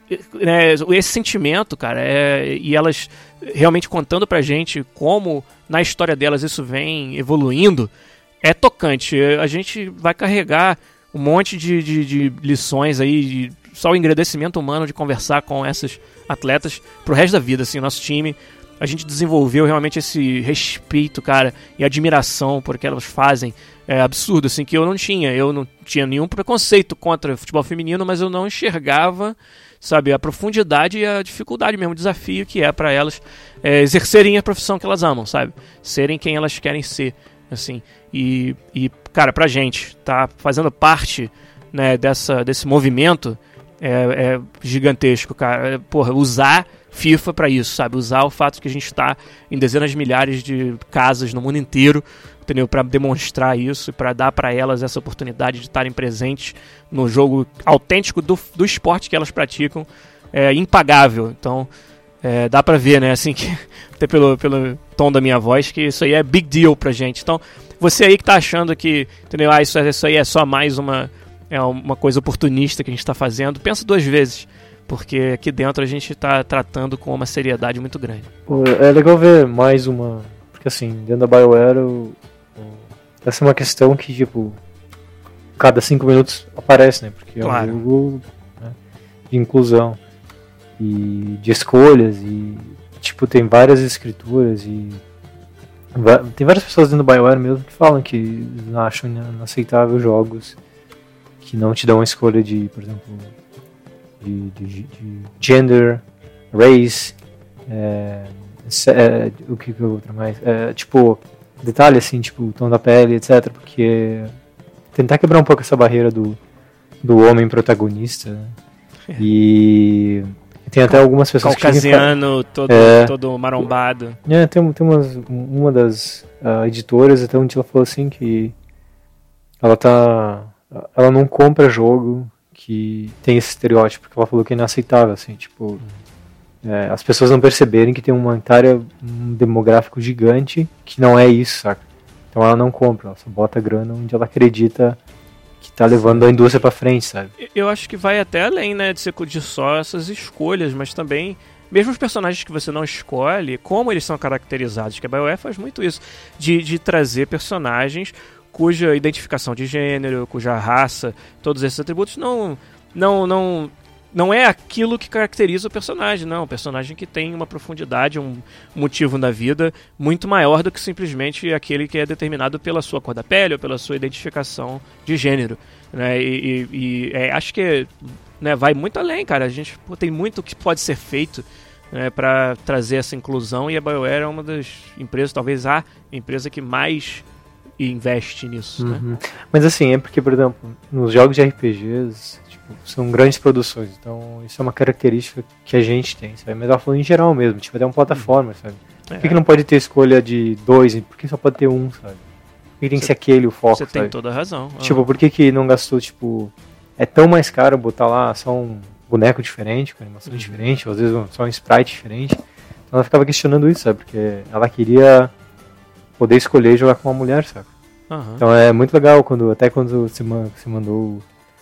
é, esse sentimento, cara, é, e elas realmente contando pra gente como na história delas isso vem evoluindo, é tocante. A gente vai carregar um monte de, de, de lições aí, de, só o engrandecimento humano de conversar com essas atletas pro resto da vida, assim, o nosso time... A gente desenvolveu realmente esse respeito, cara, e admiração por que elas fazem. É absurdo, assim, que eu não tinha. Eu não tinha nenhum preconceito contra o futebol feminino, mas eu não enxergava, sabe, a profundidade e a dificuldade mesmo, o desafio que é para elas é, exercerem a profissão que elas amam, sabe? Serem quem elas querem ser, assim. E, e cara, pra gente, tá fazendo parte, né, dessa, desse movimento é, é gigantesco, cara. É, porra, usar... FIFA para isso, sabe? Usar o fato que a gente está em dezenas de milhares de casas no mundo inteiro, entendeu? Para demonstrar isso e para dar para elas essa oportunidade de estarem presentes no jogo autêntico do, do esporte que elas praticam, é impagável. Então, é, dá para ver, né? Assim, que, até pelo, pelo tom da minha voz, que isso aí é big deal pra gente. Então, você aí que tá achando que, entendeu? Ah, isso, isso aí é só mais uma, é uma coisa oportunista que a gente está fazendo, pensa duas vezes. Porque aqui dentro a gente está tratando com uma seriedade muito grande. É legal ver mais uma... Porque assim, dentro da BioWare, o... essa é uma questão que, tipo, cada cinco minutos aparece, né? Porque claro. É um jogo, né, de inclusão e de escolhas e, tipo, tem várias escrituras e... Tem várias pessoas dentro da BioWare mesmo que falam que acham inaceitável jogos que não te dão a escolha de, por exemplo... De, de, de gender, race, é, é, o que que eu outra mais, é, tipo, detalhe assim, tipo, o tom da pele, etcétera. Porque tentar quebrar um pouco essa barreira do, do homem protagonista, né? É. E tem até algumas pessoas caucasiano, que todo, é, todo marombado. É, tem, tem umas, uma das uh, editoras, até onde ela falou assim que ela tá, ela não compra jogo que tem esse estereótipo, que ela falou que é inaceitável, assim, tipo, é, as pessoas não perceberem que tem uma área, um demográfico gigante que não é isso, saca? Então ela não compra, ela só bota grana onde ela acredita que tá levando a indústria pra frente, sabe? Eu acho que vai até além, né, de ser de só essas escolhas, mas também, mesmo os personagens que você não escolhe, como eles são caracterizados, que a BioWare faz muito isso, de, de trazer personagens cuja identificação de gênero, cuja raça, todos esses atributos não, não, não, não é aquilo que caracteriza o personagem, não. O personagem que tem uma profundidade, um motivo na vida muito maior do que simplesmente aquele que é determinado pela sua cor da pele ou pela sua identificação de gênero, né? E, e, e é, acho que, né, vai muito além, cara. A gente pô, tem muito que pode ser feito, né, para trazer essa inclusão, e a BioWare é uma das empresas, talvez a empresa que mais investe nisso, uhum. né? Mas assim, é porque, por exemplo, nos jogos de R P Gs, tipo, são grandes produções, então isso é uma característica que a gente tem, sabe? Mas ela falou em geral mesmo, tipo, até uma plataforma, sabe? Por que, É. que não pode ter escolha de dois? Por que só pode ter um, sabe? Por que tem que ser aquele o foco, Você sabe? tem toda a razão. Tipo, por que que não gastou, tipo... É tão mais caro botar lá só um boneco diferente, com animação Uhum. diferente, ou às vezes um- só um sprite diferente. Então ela ficava questionando isso, sabe? Porque ela queria poder escolher e jogar com uma mulher, sabe? Aham. Então é muito legal, quando até quando você, man- você mandou o,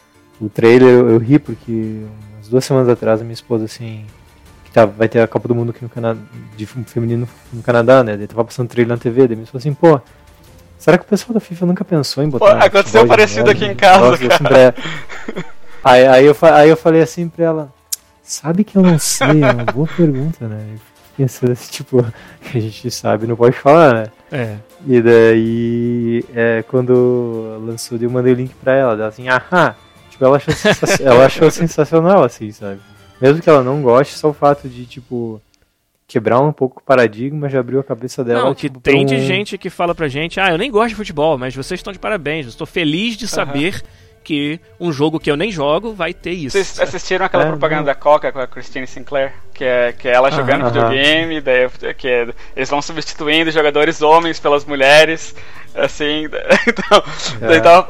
o trailer, eu, eu ri, porque umas duas semanas atrás a minha esposa, assim... que tá, vai ter a Copa do Mundo aqui no Canadá, de feminino no Canadá, né? Daí tava passando trailer na T V, daí me falou assim, pô... Será que o pessoal da FIFA nunca pensou em botar... Pô, aconteceu futebol de parecido mulher, aqui em né? casa, Nossa, assim, pra ela. aí, aí, eu, fa- aí eu falei assim pra ela, sabe que eu não sei, é uma boa pergunta, né? Eu Pensando assim, tipo, que a gente sabe, não pode falar, né? É. E daí, é, quando lançou, eu mandei o link pra ela, ela assim, aham, tipo, ela achou, sensa- ela achou sensacional, assim, sabe? Mesmo que ela não goste, só o fato de, tipo... quebrar um pouco o paradigma, já abriu a cabeça dela. Não, que tipo, tem pra de um- gente que fala pra gente, ah, eu nem gosto de futebol, mas vocês estão de parabéns, eu estou feliz de saber que um jogo que eu nem jogo vai ter isso. Vocês assistiram aquela É, propaganda não. da Coca com a Christine Sinclair? Que é, que é ela Aham, jogando aham. videogame, daí, que é- eles vão substituindo jogadores homens pelas mulheres, assim, então... É. Daí tava...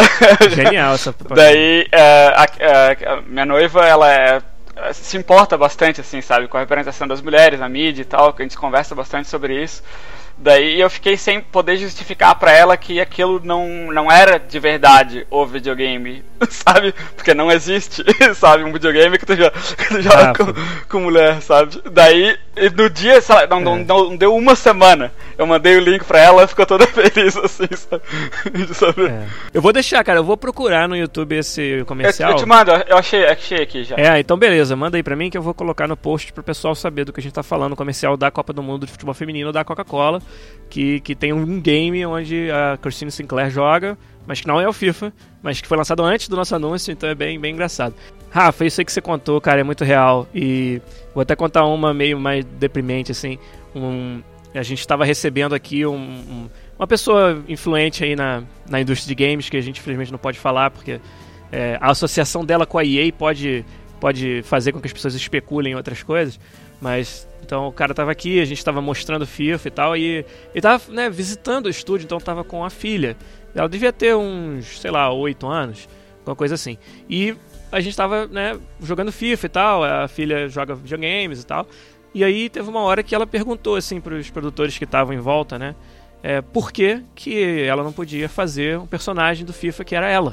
Genial essa propaganda. Daí, é, a, a- a minha noiva, ela é, se importa bastante, assim, sabe, com a representação das mulheres na mídia e tal, que a gente conversa bastante sobre isso. Daí eu fiquei sem poder justificar pra ela que aquilo não, não era de verdade o videogame, sabe? Porque não existe, sabe? Um videogame que tu joga, que tu joga Ah, com, pô. com mulher, sabe? Daí, e no dia, sei lá, não, não, É. não deu uma semana, eu mandei o link pra ela, ela ficou toda feliz, assim, sabe? De saber. É. Eu vou deixar, cara, eu vou procurar no YouTube esse Eu, comercial. eu te mando, eu achei, achei aqui já. É, então beleza, manda aí pra mim que eu vou colocar no post pro pessoal saber do que a gente tá falando, o comercial da Copa do Mundo de Futebol Feminino da Coca-Cola, que, que tem um game onde a Christine Sinclair joga, mas que não é o FIFA, mas que foi lançado antes do nosso anúncio, então é bem, bem engraçado. Rafa, isso aí que você contou, cara, é muito real, e vou até contar uma meio mais deprimente, assim, um, a gente estava recebendo aqui um, um, uma pessoa influente aí na, na indústria de games, que a gente infelizmente não pode falar, porque é, a associação dela com a E A pode, pode fazer com que as pessoas especulem em outras coisas, mas então o cara tava aqui, a gente tava mostrando FIFA e tal, e ele tava, né, visitando o estúdio, então tava com a filha. Ela devia ter uns, sei lá, oito anos, alguma coisa assim. E a gente tava, né, jogando FIFA e tal, a filha joga videogames e tal. E aí teve uma hora que ela perguntou assim pros produtores que estavam em volta, né, é, por que que ela não podia fazer um personagem do FIFA que era ela.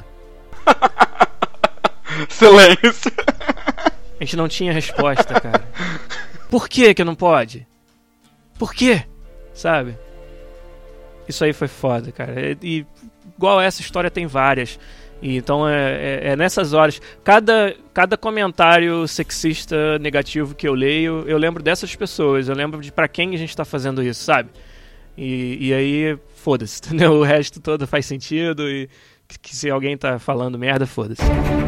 Silêncio. A gente não tinha resposta, cara. Por que que não pode? Por quê? Sabe? Isso aí foi foda, cara. E, e igual essa história tem várias. E, então é, é, é nessas horas. Cada, cada comentário sexista negativo que eu leio, eu lembro dessas pessoas. Eu lembro de pra quem a gente tá fazendo isso, sabe? E, e aí, foda-se, entendeu? O resto todo faz sentido. E que, que se alguém tá falando merda, foda-se.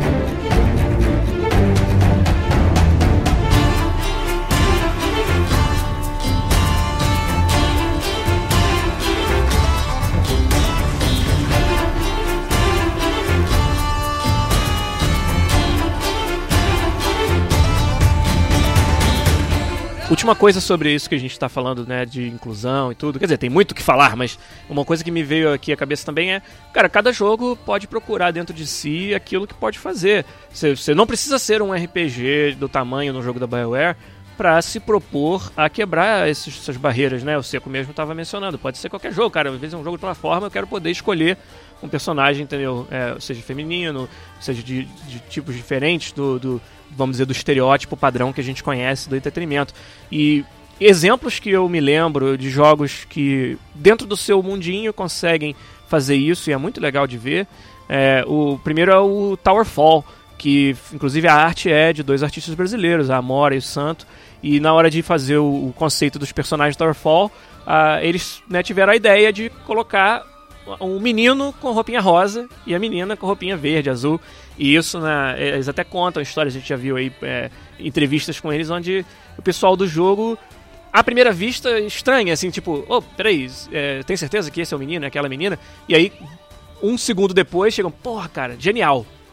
Última coisa sobre isso que a gente está falando, né, de inclusão e tudo. Quer dizer, tem muito o que falar, mas uma coisa que me veio aqui à cabeça também é, cara, cada jogo pode procurar dentro de si aquilo que pode fazer. Você, você não precisa ser um R P G do tamanho no jogo da BioWare para se propor a quebrar esses, essas barreiras, né? O Seco mesmo estava mencionando. Pode ser qualquer jogo, cara. Às vezes é um jogo de plataforma, eu quero poder escolher um personagem, entendeu? É, seja feminino, seja de, de tipos diferentes do, do, vamos dizer, do estereótipo padrão que a gente conhece do entretenimento. E exemplos que eu me lembro de jogos que dentro do seu mundinho conseguem fazer isso, e é muito legal de ver. É, o primeiro é o Towerfall, que inclusive a arte é de dois artistas brasileiros, a Amora e o Santo, e na hora de fazer o, o conceito dos personagens do Towerfall, ah, eles, né, tiveram a ideia de colocar um menino com roupinha rosa e a menina com roupinha verde, azul. E isso, né, eles até contam histórias, a gente já viu aí é, entrevistas com eles, onde o pessoal do jogo, à primeira vista, estranha, assim, tipo, oh, peraí, é, tem certeza que esse é o menino, é aquela menina? E aí, um segundo depois, chegam, porra, cara, genial.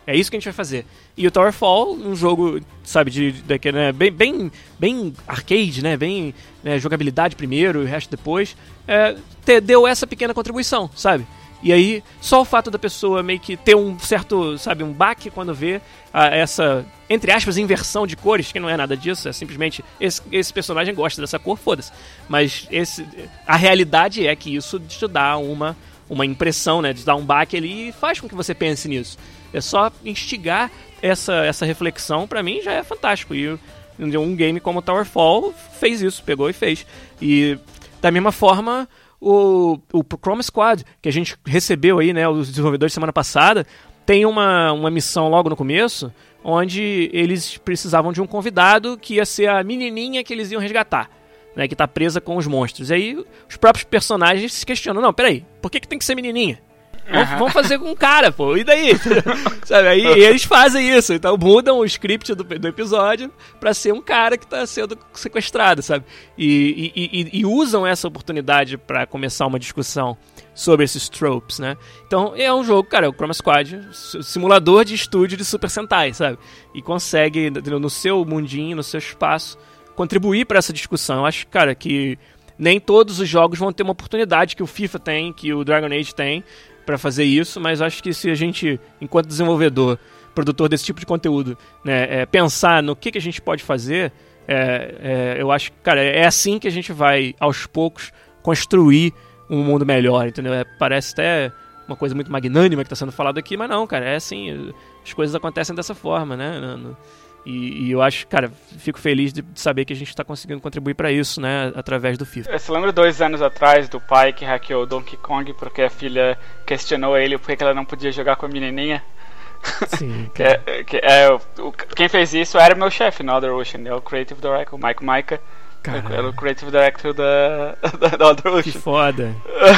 É isso que a gente vai fazer. E o Towerfall, um jogo, sabe, de, de, né, bem, bem, bem arcade, né, bem né, jogabilidade primeiro e o resto depois, é, te, deu essa pequena contribuição, sabe? E aí, só o fato da pessoa meio que ter um certo, sabe, um baque quando vê a, essa, entre aspas, inversão de cores, que não é nada disso, é simplesmente esse, esse personagem gosta dessa cor, foda-se. Mas esse, a realidade é que isso te dá uma, uma impressão, né, de dar um baque ali e faz com que você pense nisso. É só instigar essa, essa reflexão, pra mim já é fantástico. E um game como Towerfall fez isso, pegou e fez. E da mesma forma, o, o Chrome Squad, que a gente recebeu aí, né, os desenvolvedores semana passada, tem uma, uma missão logo no começo, onde eles precisavam de um convidado que ia ser a menininha que eles iam resgatar, né, que tá presa com os monstros. E aí os próprios personagens se questionam, não, peraí, por que, que tem que ser menininha? Vamos, uhum. vamos fazer com um cara, pô, e daí? Sabe, aí e eles fazem isso, então mudam o script do, do episódio pra ser um cara que tá sendo sequestrado, sabe? E, e, e, e usam essa oportunidade pra começar uma discussão sobre esses tropes, né? Então é um jogo, cara, é o Chrome Squad, simulador de estúdio de Super Sentai, sabe? E consegue, no seu mundinho, no seu espaço, contribuir pra essa discussão. Eu acho, cara, que nem todos os jogos vão ter uma oportunidade que o FIFA tem, que o Dragon Age tem, para fazer isso, mas acho que se a gente, enquanto desenvolvedor, produtor desse tipo de conteúdo, né, é, pensar no que, que a gente pode fazer, é, é, eu acho que, cara, é assim que a gente vai, aos poucos, construir um mundo melhor, entendeu? É, parece até uma coisa muito magnânima que está sendo falado aqui, mas não, cara, é assim, as coisas acontecem dessa forma, né? No, no, E, e eu acho, cara, fico feliz de saber que a gente está conseguindo contribuir para isso, né, através do FIFA. Você lembra dois anos atrás do pai que hackeou o Donkey Kong porque a filha questionou ele por que ela não podia jogar com a menininha? Sim. que é, que é, o, quem fez isso era meu chefe no Other Ocean, é o Creative Director, o Mike Micah. Era o Creative Director da, da, da Other Ocean. Que foda.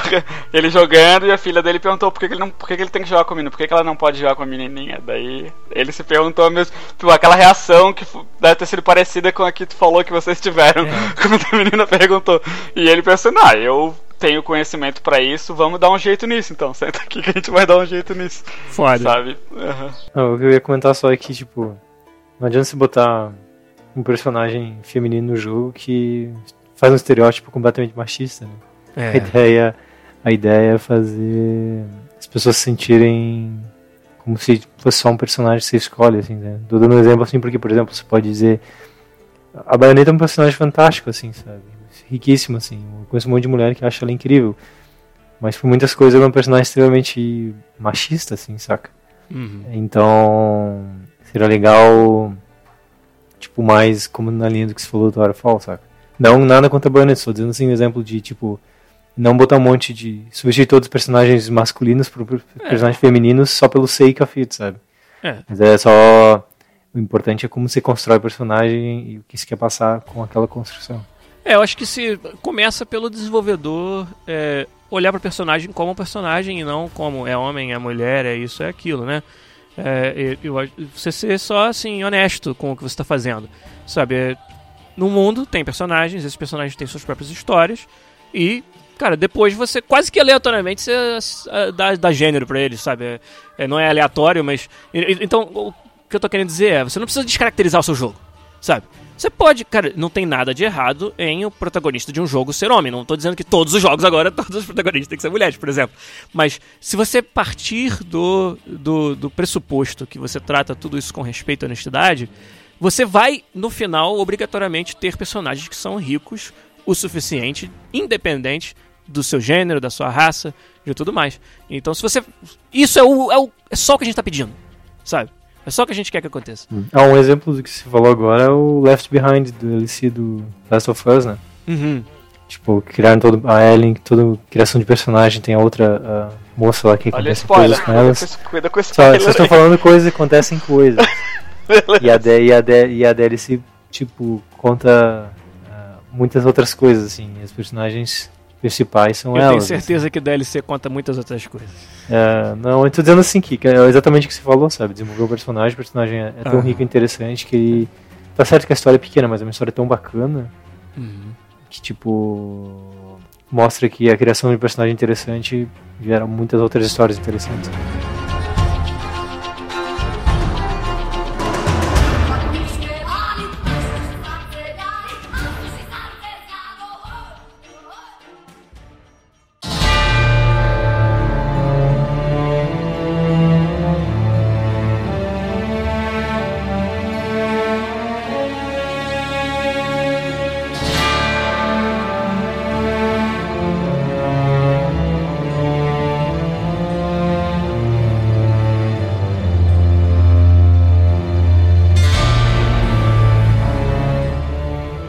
Ele jogando e a filha dele perguntou por que, que, ele, não, por que, que ele tem que jogar com a menina, por que, que ela não pode jogar com a menininha. Daí ele se perguntou mesmo, tipo, aquela reação que deve ter sido parecida com a que tu falou que vocês tiveram é. quando a menina perguntou. E ele pensou, não, eu tenho conhecimento pra isso, vamos dar um jeito nisso então. Senta aqui que a gente vai dar um jeito nisso. Foda. Sabe? Uhum. Não, o que eu ia comentar só é que, tipo, não adianta você botar um personagem feminino no jogo que faz um estereótipo completamente machista, né? É. A ideia, a ideia é fazer as pessoas se sentirem como se fosse só um personagem que você escolhe, assim, né? Tô dando um exemplo assim porque, por exemplo, você pode dizer a Bayonetta é um personagem fantástico, assim, sabe? Riquíssimo, assim. Eu conheço um monte de mulher que acha ela incrível, mas por muitas coisas ela é um personagem extremamente machista, assim, saca? Uhum. Então seria legal, tipo, mais como na linha do que você falou do Towerfall, saca? Não nada contra a Bayonetta, estou dizendo assim um exemplo de, tipo, não botar um monte de... substituir todos os personagens masculinos por é. personagens femininos só pelo sake of it, sabe? É. Mas é só... o importante é como você constrói o personagem e o que você quer passar com aquela construção. É, eu acho que se começa pelo desenvolvedor é, olhar para o personagem como um personagem e não como é homem, é mulher, é isso, é aquilo, né? É, eu, você ser só, assim, honesto com o que você está fazendo, sabe? É, no mundo tem personagens, esses personagens têm suas próprias histórias e, cara, depois você quase que aleatoriamente você dá, dá gênero pra eles, sabe? É, é, não é aleatório, mas... Então, o que eu tô querendo dizer é, você não precisa descaracterizar o seu jogo, sabe? Você pode, cara, não tem nada de errado em o protagonista de um jogo ser homem. Não tô dizendo que todos os jogos agora, todos os protagonistas têm que ser mulheres, por exemplo. Mas se você partir do, do, do pressuposto que você trata tudo isso com respeito e honestidade, você vai, no final, obrigatoriamente ter personagens que são ricos o suficiente, independente do seu gênero, da sua raça, de tudo mais. Então, se você... Isso é, o, é, o, é só o que a gente tá pedindo, sabe? É só o que a gente quer que aconteça. Ah, um exemplo do que você falou agora é o Left Behind, do L C do Last of Us, né? Uhum. Tipo, criaram todo a Ellie, toda criação de personagem, tem a outra a moça lá que acontece coisas com elas. Cuida com esse Só, vocês estão falando coisas, acontecem coisas. e, a de, e, a de, e a D L C, tipo, conta uh, muitas outras coisas, assim. E os personagens principais são eu elas. Eu tenho certeza assim. que D L C conta muitas outras coisas. É, não, eu tô dizendo assim, que é exatamente o que você falou, sabe? Desenvolver o personagem, o personagem é, é tão ah. rico e interessante que ele... Tá certo que a história é pequena, mas é uma história tão bacana uhum. que, tipo, mostra que a criação de um personagem interessante gera muitas outras histórias interessantes.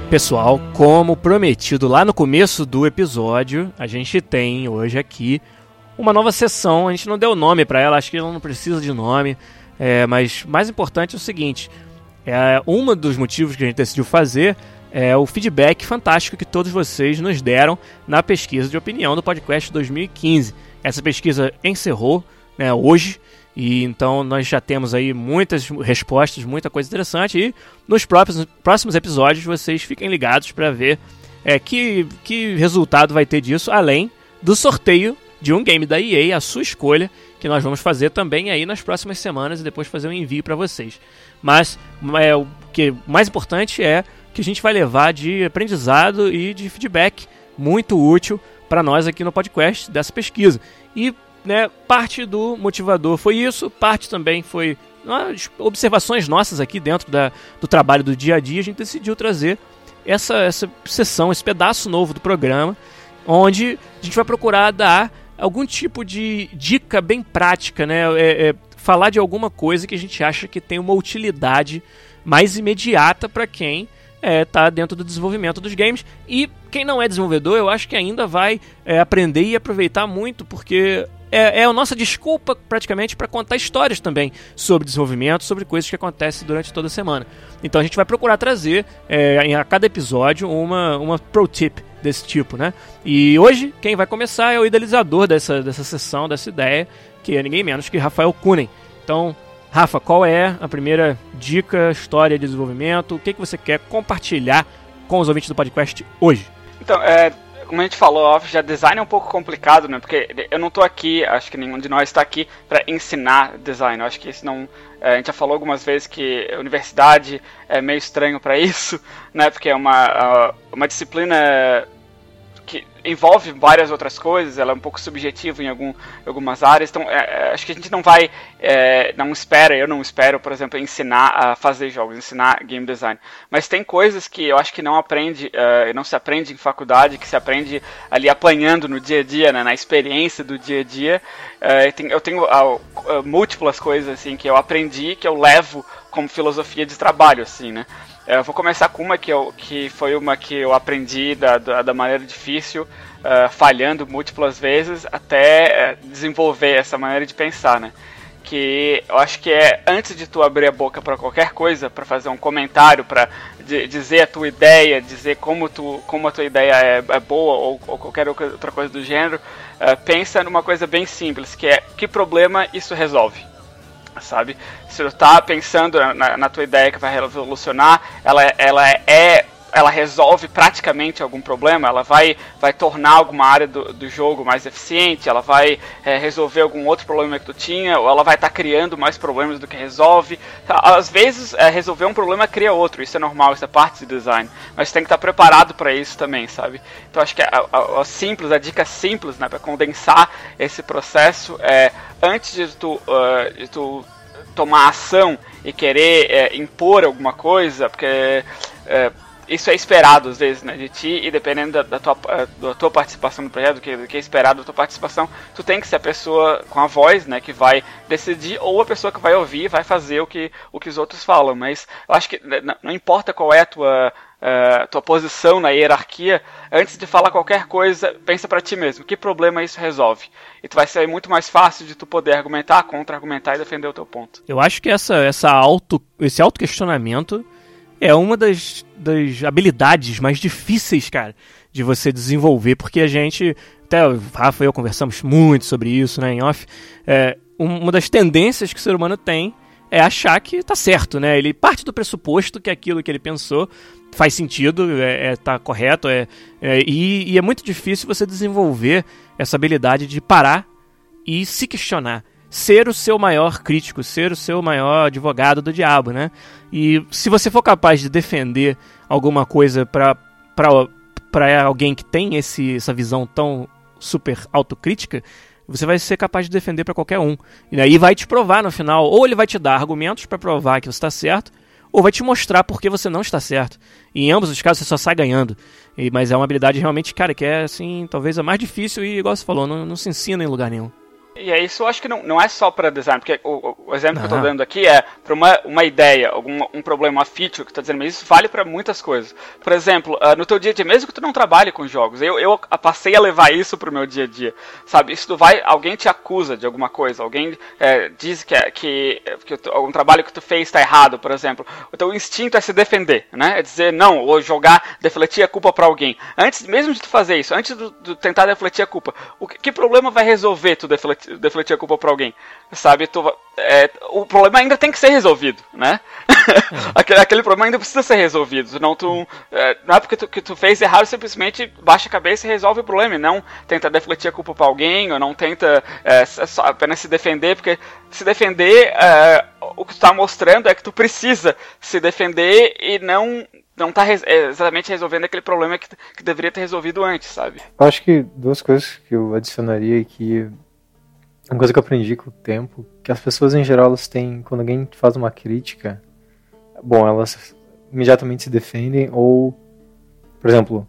Pessoal, como prometido lá no começo do episódio, a gente tem hoje aqui uma nova sessão. A gente não deu nome para ela, acho que ela não precisa de nome, é, mas mais importante é o seguinte, é, um dos motivos que a gente decidiu fazer é o feedback fantástico que todos vocês nos deram na pesquisa de opinião do podcast dois mil e quinze. Essa pesquisa encerrou, né, hoje, e então nós já temos aí muitas respostas, muita coisa interessante, e nos próximos, próximos episódios vocês fiquem ligados para ver é, que, que resultado vai ter disso, além do sorteio de um game da E A, a sua escolha, que nós vamos fazer também aí nas próximas semanas e depois fazer um envio para vocês. Mas é, o que mais importante é que a gente vai levar de aprendizado e de feedback muito útil para nós aqui no podcast dessa pesquisa. E né, parte do motivador foi isso, parte também foi observações nossas aqui dentro da, do trabalho do dia a dia. A gente decidiu trazer essa, essa sessão, esse pedaço novo do programa, onde a gente vai procurar dar algum tipo de dica bem prática, né, é, é, falar de alguma coisa que a gente acha que tem uma utilidade mais imediata para quem está é, dentro do desenvolvimento dos games. E quem não é desenvolvedor, eu acho que ainda vai é, aprender e aproveitar muito, porque É, é a nossa desculpa praticamente para contar histórias também sobre desenvolvimento, sobre coisas que acontecem durante toda a semana. Então a gente vai procurar trazer é, em, a cada episódio uma, uma pro tip desse tipo, né? E hoje quem vai começar é o idealizador dessa, dessa sessão, dessa ideia, que é ninguém menos que Rafael Kunen. Então, Rafa, qual é a primeira dica, história de desenvolvimento? O que, que você quer compartilhar com os ouvintes do podcast hoje? Então, é... como a gente falou, já design é um pouco complicado, né? Porque eu não tô aqui, acho que nenhum de nós está aqui para ensinar design. Eu acho que isso não, a gente já falou algumas vezes que a universidade é meio estranho para isso, né? Porque é uma, uma disciplina que envolve várias outras coisas, ela é um pouco subjetiva em algum, algumas áreas, então é, acho que a gente não vai, é, não espera, eu não espero, por exemplo, ensinar a fazer jogos, ensinar game design, mas tem coisas que eu acho que não aprende, uh, não se aprende em faculdade, que se aprende ali apanhando no dia a dia, né, na experiência do dia a dia. Uh, tem, eu tenho uh, uh, múltiplas coisas assim que eu aprendi, que eu levo como filosofia de trabalho, assim, né. Eu vou começar com uma que, eu, que foi uma que eu aprendi da, da, da maneira difícil, uh, falhando múltiplas vezes, até uh, desenvolver essa maneira de pensar, né? Que eu acho que é, antes de tu abrir a boca para qualquer coisa, para fazer um comentário, para dizer a tua ideia, dizer como, tu, como a tua ideia é, é boa ou, ou qualquer outra coisa do gênero, uh, pensa numa coisa bem simples, que é que problema isso resolve. Sabe? Se tu tá pensando na, na tua ideia que vai revolucionar, ela, ela é ela resolve praticamente algum problema, ela vai, vai tornar alguma área do, do jogo mais eficiente, ela vai é, resolver algum outro problema que tu tinha, ou ela vai estar tá criando mais problemas do que resolve. Às vezes, é, resolver um problema cria outro, isso é normal, isso é parte do design, mas tem que estar tá preparado para isso também, sabe? Então acho que a, a, a simples, a dica simples, né, para condensar esse processo é, antes de tu, uh, de tu tomar ação e querer é, impor alguma coisa, porque é, isso é esperado às vezes, né, de ti, e dependendo da, da, tua, da tua participação no projeto, do que, do que é esperado da tua participação, tu tem que ser a pessoa com a voz, né, que vai decidir, ou a pessoa que vai ouvir, vai fazer o que, o que os outros falam. Mas eu acho que não, não importa qual é a tua, uh, tua posição na hierarquia, antes de falar qualquer coisa, pensa pra ti mesmo, que problema isso resolve? E tu vai ser muito mais fácil de tu poder argumentar, contra-argumentar e defender o teu ponto. Eu acho que essa, essa auto, esse auto-questionamento é uma das, das habilidades mais difíceis, cara, de você desenvolver, porque a gente, até o Rafa e eu conversamos muito sobre isso, né, em off, é, uma das tendências que o ser humano tem é achar que tá certo, né, ele parte do pressuposto que aquilo que ele pensou faz sentido, é, é, tá correto, é, é, e, e é muito difícil você desenvolver essa habilidade de parar e se questionar. Ser o seu maior crítico, ser o seu maior advogado do diabo, né? E se você for capaz de defender alguma coisa pra, pra, pra alguém que tem esse, essa visão tão super autocrítica, você vai ser capaz de defender pra qualquer um. E aí vai te provar no final, ou ele vai te dar argumentos pra provar que você está certo, ou vai te mostrar por que você não está certo. E em ambos os casos você só sai ganhando. E, mas é uma habilidade realmente, cara, que é assim, talvez a mais difícil e, igual você falou, não, não se ensina em lugar nenhum. E é isso, eu acho que não, não é só para design, porque o, o exemplo não. que eu estou dando aqui é para uma, uma ideia, algum um problema, uma feature que tu está dizendo, mas isso vale para muitas coisas. Por exemplo, uh, no teu dia a dia, mesmo que tu não trabalhe com jogos, eu, eu passei a levar isso pro meu dia a dia, sabe? Isso tu vai, alguém te acusa de alguma coisa, alguém é, diz que, é, que, que tu, algum trabalho que tu fez está errado, por exemplo. O teu instinto é se defender, né? É dizer não, ou jogar, defletir a culpa para alguém. Antes, mesmo de tu fazer isso, antes de tu tentar defletir a culpa, o que, que problema vai resolver tu defletir, defletir a culpa para alguém? Sabe? Tu, é, o problema ainda tem que ser resolvido, né? É. aquele, aquele problema ainda precisa ser resolvido. Não, tu, é, não é porque tu, que tu fez errado, simplesmente baixa a cabeça e resolve o problema. E não tenta defletir a culpa para alguém, ou não tenta é, só, apenas se defender, porque se defender, é, o que tu tá mostrando é que tu precisa se defender e não... não tá res- exatamente resolvendo aquele problema que, que deveria ter resolvido antes, sabe? Eu acho que duas coisas que eu adicionaria aqui, uma coisa que eu aprendi com o tempo, que as pessoas em geral, elas têm, quando alguém faz uma crítica, bom, elas imediatamente se defendem, ou, por exemplo,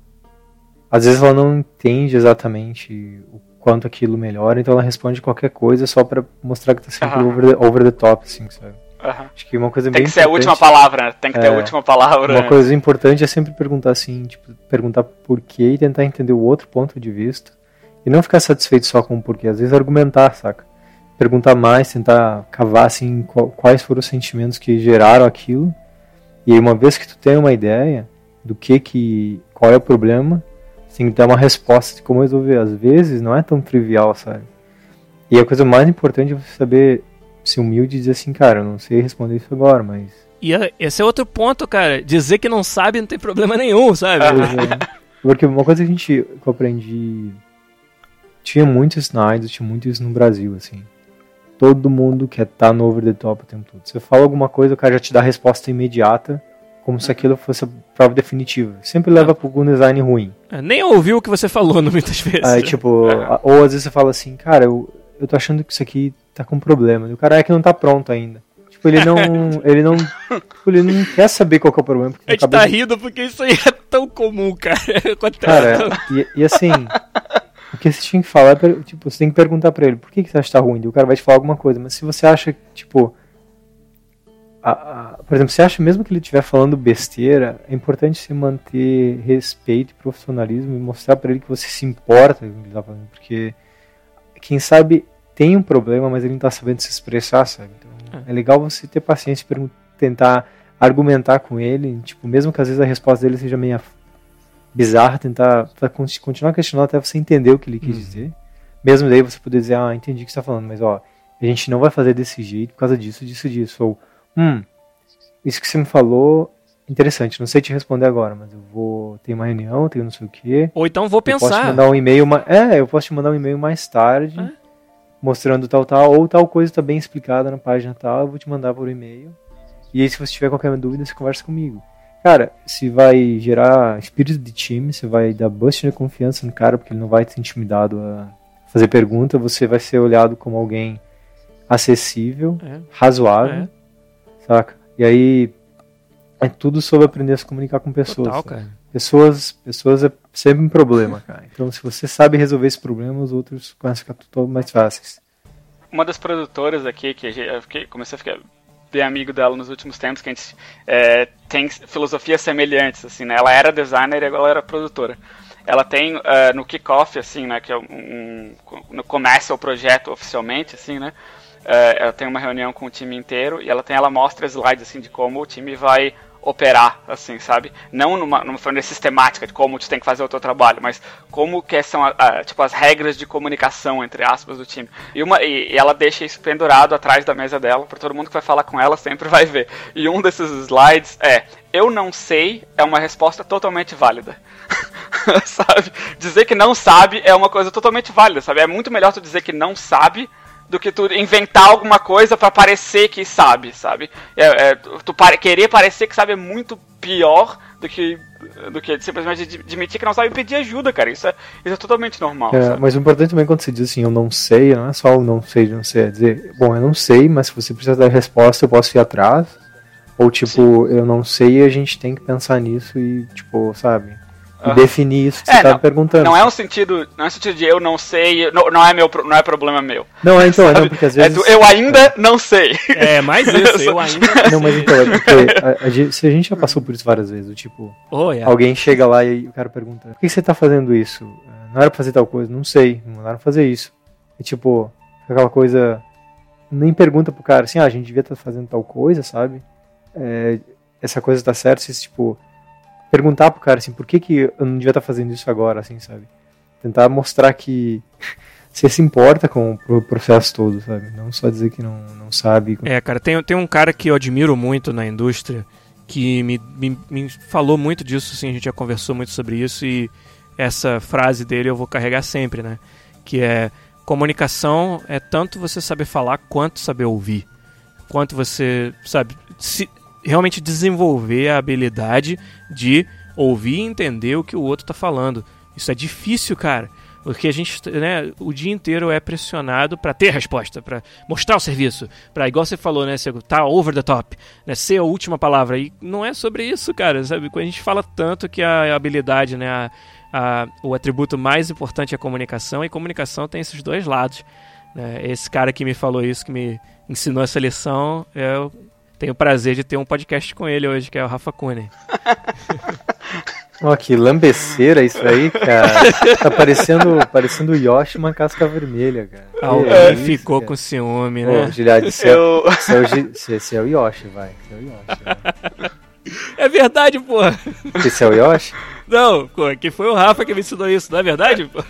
às vezes ela não entende exatamente o quanto aquilo melhora, então ela responde qualquer coisa só pra mostrar que tá sempre uhum. over, the, over the top, assim, sabe? Uhum. Acho que uma coisa tem bem que ser importante, a última palavra, né? Tem que ter é, a última palavra. Uma coisa importante é sempre perguntar assim, tipo, perguntar por quê e tentar entender o outro ponto de vista. E não ficar satisfeito só com o porquê. Às vezes argumentar, saca? Perguntar mais, tentar cavar assim, quais foram os sentimentos que geraram aquilo. E aí, uma vez que tu tem uma ideia do que que... qual é o problema, você tem que dar uma resposta de como resolver. Às vezes não é tão trivial, sabe? E a coisa mais importante é você saber... ser humilde e dizer assim, cara, eu não sei responder isso agora, mas... E esse é outro ponto, cara. Dizer que não sabe não tem problema nenhum, sabe? É, porque uma coisa que a gente, que eu aprendi... Tinha muito isso na Eidos, tinha muito isso no Brasil, assim. Todo mundo quer estar no over the top o tempo todo. Você fala alguma coisa, o cara já te dá a resposta imediata, como se aquilo fosse a prova definitiva. Sempre leva pro algum design ruim. É, nem ouviu o que você falou muitas vezes. Aí, tipo, é. Ou às vezes você fala assim, cara, eu, eu tô achando que isso aqui tá com problema. E o cara é que não tá pronto ainda. Tipo, ele não. ele não. Tipo, ele não quer saber qual que é o problema. A gente tá de... rindo porque isso aí é tão comum, cara. Cara, e, e assim. O que você tinha que falar é, tipo, você tem que perguntar pra ele, por que, que você acha que tá ruim? E o cara vai te falar alguma coisa. Mas se você acha, tipo. A, a, por exemplo, você acha mesmo que ele estiver falando besteira, é importante você manter respeito e profissionalismo e mostrar pra ele que você se importa com o que ele tá falando. Porque quem sabe tem um problema, mas ele não tá sabendo se expressar, sabe? Então é, é legal você ter paciência e tentar argumentar com ele, tipo, mesmo que às vezes a resposta dele seja meio bizarra, tentar continuar questionando até você entender o que ele quis hum. dizer. Mesmo daí você poder dizer, ah, entendi o que você tá falando, mas ó, a gente não vai fazer desse jeito por causa disso, disso, disso. Ou, hum, isso que você me falou, interessante, não sei te responder agora, mas eu vou ter uma reunião, tenho não sei o quê. Ou então vou eu pensar. Posso te mandar um e-mail, uma... É, eu posso te mandar um e-mail mais tarde, é? mostrando tal, tal, ou tal coisa tá bem explicada na página tal, eu vou te mandar por e-mail. E aí, se você tiver qualquer dúvida, você conversa comigo. Cara, se vai gerar espírito de time, você vai dar boost de confiança no cara, porque ele não vai ser intimidado a fazer pergunta, você vai ser olhado como alguém acessível, é. razoável, é. saca? E aí, é tudo sobre aprender a se comunicar com pessoas. Total, cara. Pessoas, pessoas é sempre um problema, cara. Então, se você sabe resolver esse problema, os outros começam a ficar tudo mais fáceis. Uma das produtoras aqui, que eu fiquei, comecei a ficar bem amigo dela nos últimos tempos, que a gente é, tem filosofias semelhantes, assim, né? Ela era designer e agora ela era produtora. Ela tem uh, no kickoff, assim, né? Que é um, um, no começa o projeto oficialmente, assim, né? Uh, ela tem uma reunião com o time inteiro e ela tem, ela mostra slides, assim, de como o time vai operar, assim, sabe? Não numa, numa forma sistemática de como tu tem que fazer o teu trabalho, mas como que são a, a, tipo, as regras de comunicação, entre aspas, do time. E, uma, e, e ela deixa isso pendurado atrás da mesa dela, para todo mundo que vai falar com ela sempre vai ver. E um desses slides é, eu não sei, é uma resposta totalmente válida. Sabe? Dizer que não sabe é uma coisa totalmente válida, sabe? É muito melhor tu dizer que não sabe do que tu inventar alguma coisa pra parecer que sabe, sabe? É, é, tu pare, querer parecer que sabe é muito pior do que, do que simplesmente admitir que não sabe e pedir ajuda, cara. Isso é, isso é totalmente normal. É, mas o importante também quando você diz assim, eu não sei, não é só o não sei, não sei, é dizer, bom, eu não sei, mas se você precisa dar resposta, eu posso ir atrás. Ou tipo, Sim. eu não sei e a gente tem que pensar nisso e, tipo, sabe? e definir isso que é, você tá não, perguntando. Não é um sentido, não é um sentido de eu não sei, não, não é meu, não é problema meu. Não, é então, não, porque às vezes... É do, eu ainda não sei. É, mais isso, eu ainda não, não mas então, é porque a, a, se a gente já passou por isso várias vezes, tipo, oh, yeah. alguém chega lá e o cara pergunta, por que você tá fazendo isso? Não era pra fazer tal coisa? Não sei, não mandaram fazer isso. E tipo, aquela coisa, nem pergunta pro cara assim, ah, a gente devia estar tá fazendo tal coisa, sabe? É, essa coisa tá certa, se tipo... perguntar pro cara, assim, por que, que eu não devia estar fazendo isso agora, assim, sabe? Tentar mostrar que você se importa com o processo todo, sabe? Não só dizer que não, não sabe. É, cara, tem, tem um cara que eu admiro muito na indústria, que me, me, me falou muito disso, assim, a gente já conversou muito sobre isso, e essa frase dele eu vou carregar sempre, né? Que é, comunicação é tanto você saber falar, quanto saber ouvir. Quanto você, sabe, se... realmente desenvolver a habilidade de ouvir e entender o que o outro está falando. Isso é difícil, cara, porque a gente, né, o dia inteiro é pressionado para ter resposta, para mostrar o serviço, para, igual você falou, né, você tá over the top, né, ser a última palavra. E não é sobre isso, cara, sabe? Quando a gente fala tanto que a habilidade, né, a, a, o atributo mais importante é a comunicação, e comunicação tem esses dois lados, né? Esse cara que me falou isso, que me ensinou essa lição, é o tenho o prazer de ter um podcast com ele hoje, que é o Rafa Kunen. Ó, que lambeceira isso aí, cara. Tá parecendo, parecendo o Yoshi uma casca vermelha, cara. Alguém é ficou isso, com ciúme, né? Ô, Giliad, você, eu... é o, você é o Yoshi, vai. Você é o Yoshi, vai. É verdade, pô. Você é o Yoshi? Não, pô, que foi o Rafa que me ensinou isso, não é verdade, pô?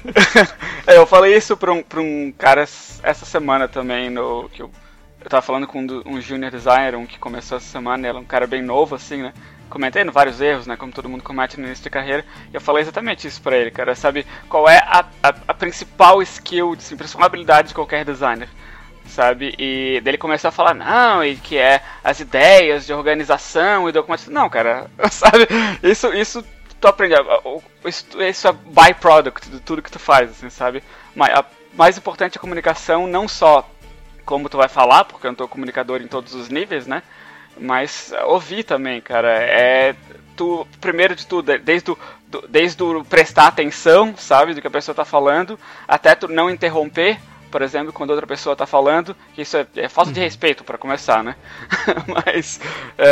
É, eu falei isso pra um, pra um cara essa semana também, no, que eu, eu tava falando com um, um junior designer, um que começou essa semana, ele é um cara bem novo, assim, né? Cometendo vários erros, né, como todo mundo comete no início de carreira, e eu falei exatamente isso pra ele, cara, sabe, qual é a, a, a principal skill, assim, a principal habilidade de qualquer designer, sabe, e dele começou a falar, não, e que é as ideias de organização e documentação, não, cara, sabe, isso, isso tu aprende, isso, isso é byproduct de tudo que tu faz, assim, sabe, mas a mais importante é a comunicação, não só como tu vai falar, porque eu não tô comunicador em todos os níveis, né, mas ouvir também, cara, é tu, primeiro de tudo, desde o, do, desde o prestar atenção, sabe, do que a pessoa tá falando, até tu não interromper, por exemplo, quando outra pessoa tá falando, que isso é, é falta de respeito para começar, né, mas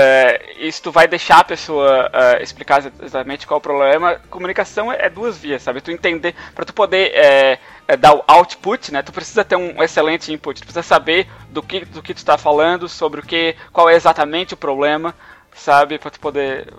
é, isso tu vai deixar a pessoa é, explicar exatamente qual é o problema. Comunicação é, é duas vias, sabe, tu entender, para tu poder é, é, dar o output, né, tu precisa ter um excelente input, tu precisa saber do que, do que tu tá falando, sobre o que, qual é exatamente o problema, sabe, para tu poder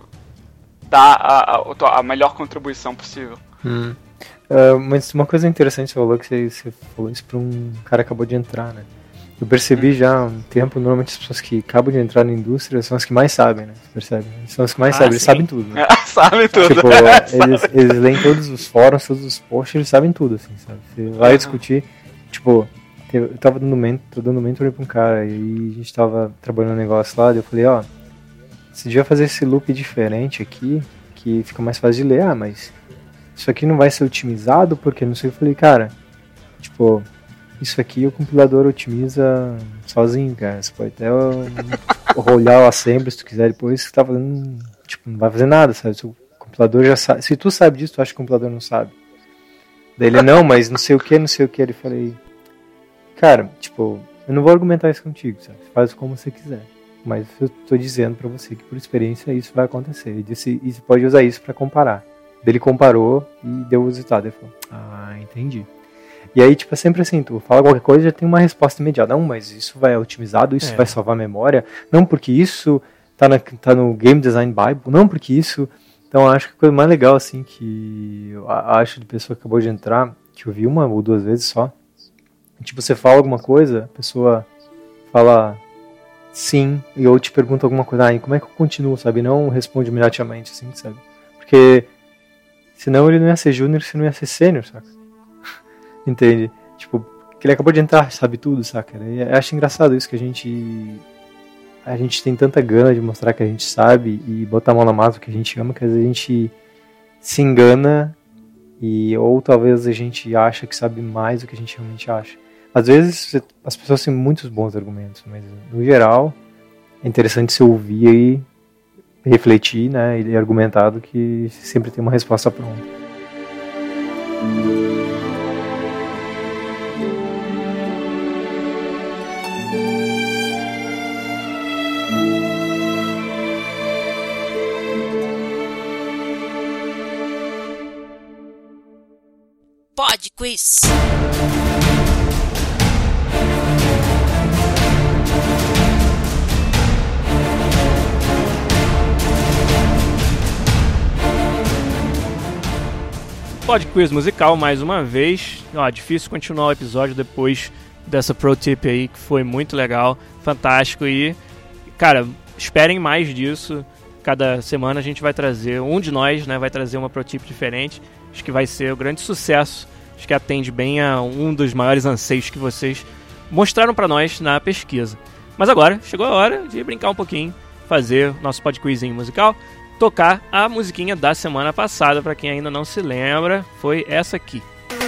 dar a, a, a melhor contribuição possível. Hum. Uh, mas uma coisa interessante, você falou que você, você falou isso pra um cara que acabou de entrar, né? Eu percebi hum. já há um tempo, normalmente as pessoas que acabam de entrar na indústria são as que mais sabem, né? Você percebe? São as que mais ah, sabem, eles sabem tudo, né? sabem tudo. Tipo, eles, eles leem todos os fóruns, todos os posts, eles sabem tudo, assim, sabe? Você vai uhum. discutir, tipo, eu tava dando mentor, dando mentoring pra um cara, e aí a gente tava trabalhando um negócio lá, e eu falei, ó, você devia fazer esse loop diferente aqui, que fica mais fácil de ler, ah, mas isso aqui não vai ser otimizado, porque não sei. Eu falei, cara, tipo, isso aqui o compilador otimiza sozinho, cara. Você pode até olhar o assembly se tu quiser depois, que tá fazendo, tipo, não vai fazer nada, sabe? Se o compilador já sabe, se tu sabe disso, tu acha que o compilador não sabe. Daí ele, não, mas não sei o que, não sei o que. Ele falei, cara, tipo, eu não vou argumentar isso contigo, sabe? Você faz como você quiser. Mas eu tô dizendo pra você que por experiência isso vai acontecer. Ele disse, e você pode usar isso pra comparar. Ele comparou e deu o resultado. Ele falou, ah, entendi. E aí, tipo, é sempre assim, tu fala qualquer coisa e já tem uma resposta imediata. Não, mas isso vai otimizado, isso é. vai salvar a memória. Não, porque isso tá, na, tá no Game Design Bible. Não, porque isso... Então, eu acho que a coisa mais legal, assim, que eu acho de pessoa que acabou de entrar, que eu vi uma ou duas vezes só. Tipo, você fala alguma coisa, a pessoa fala sim, e eu te pergunto alguma coisa, ah, e como é que eu continuo, sabe? Não responde imediatamente, assim, sabe? Porque... senão ele não ia ser júnior, se não ia ser sênior, saca? Entende? Tipo, que ele acabou de entrar, sabe tudo, saca? Eu acho engraçado isso, que a gente... A gente tem tanta gana de mostrar que a gente sabe e botar a mão na massa que a gente ama, que às vezes a gente se engana e ou talvez a gente acha que sabe mais do que a gente realmente acha. Às vezes as pessoas têm muitos bons argumentos, mas no geral é interessante se ouvir aí refletir, né, e argumentar do que sempre ter uma resposta pronta. Pod Quiz. Pod Quiz musical mais uma vez. Ó, difícil continuar o episódio depois dessa pro tip aí, que foi muito legal, fantástico. E, cara, esperem mais disso. Cada semana a gente vai trazer, um de nós, né, vai trazer uma pro tip diferente. Acho que vai ser um grande sucesso. Acho que atende bem a um dos maiores anseios que vocês mostraram pra nós na pesquisa. Mas agora, chegou a hora de brincar um pouquinho, fazer nosso pod quizinho musical, tocar a musiquinha da semana passada. Pra quem ainda não se lembra, foi essa aqui.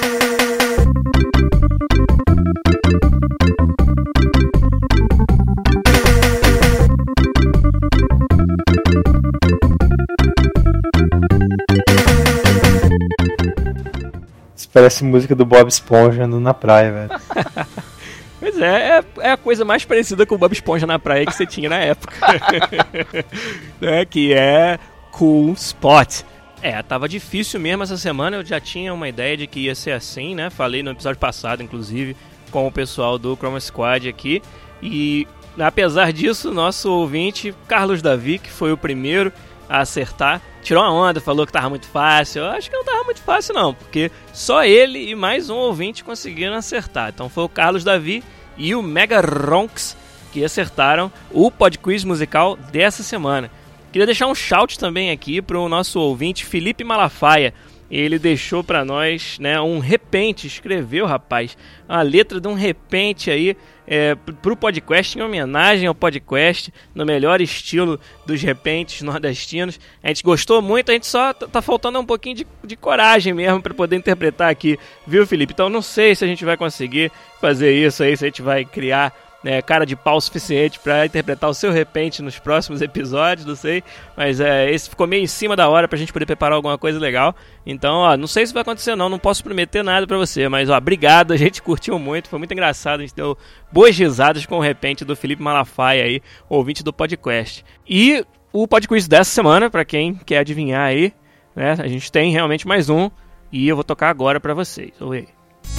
Isso parece música do Bob Esponja andando na praia, velho. Pois é, é, é a coisa mais parecida com o Bob Esponja na praia que você tinha na época. É, que é Cool Spot. É, tava difícil mesmo essa semana, eu já tinha uma ideia de que ia ser assim, né? Falei no episódio passado, inclusive, com o pessoal do Chroma Squad aqui. E, apesar disso, nosso ouvinte, Carlos Davi, que foi o primeiro a acertar, tirou uma onda, falou que tava muito fácil. Eu acho que não tava muito fácil não, porque só ele e mais um ouvinte conseguiram acertar. Então foi o Carlos Davi e o Mega Ronks que acertaram o pod quiz musical dessa semana. Queria deixar um shout também aqui pro nosso ouvinte Felipe Malafaia. Ele deixou pra nós, né, um repente, escreveu, rapaz, a letra de um repente aí é, pro podcast, em homenagem ao podcast, no melhor estilo dos repentes nordestinos. A gente gostou muito, a gente só tá, tá faltando um pouquinho de, de coragem mesmo pra poder interpretar aqui, viu, Felipe? Então não sei se a gente vai conseguir fazer isso aí, se a gente vai criar, né, cara de pau suficiente para interpretar o seu repente nos próximos episódios, não sei, mas é, esse ficou meio em cima da hora pra gente poder preparar alguma coisa legal. Então, ó, não sei se vai acontecer não, não posso prometer nada pra você, mas ó, obrigado, a gente curtiu muito, foi muito engraçado, a gente deu boas risadas com o repente do Felipe Malafaia aí, ouvinte do podcast. E o pod quiz dessa semana, pra quem quer adivinhar aí, né, a gente tem realmente mais um, e eu vou tocar agora pra vocês. Ouve aí.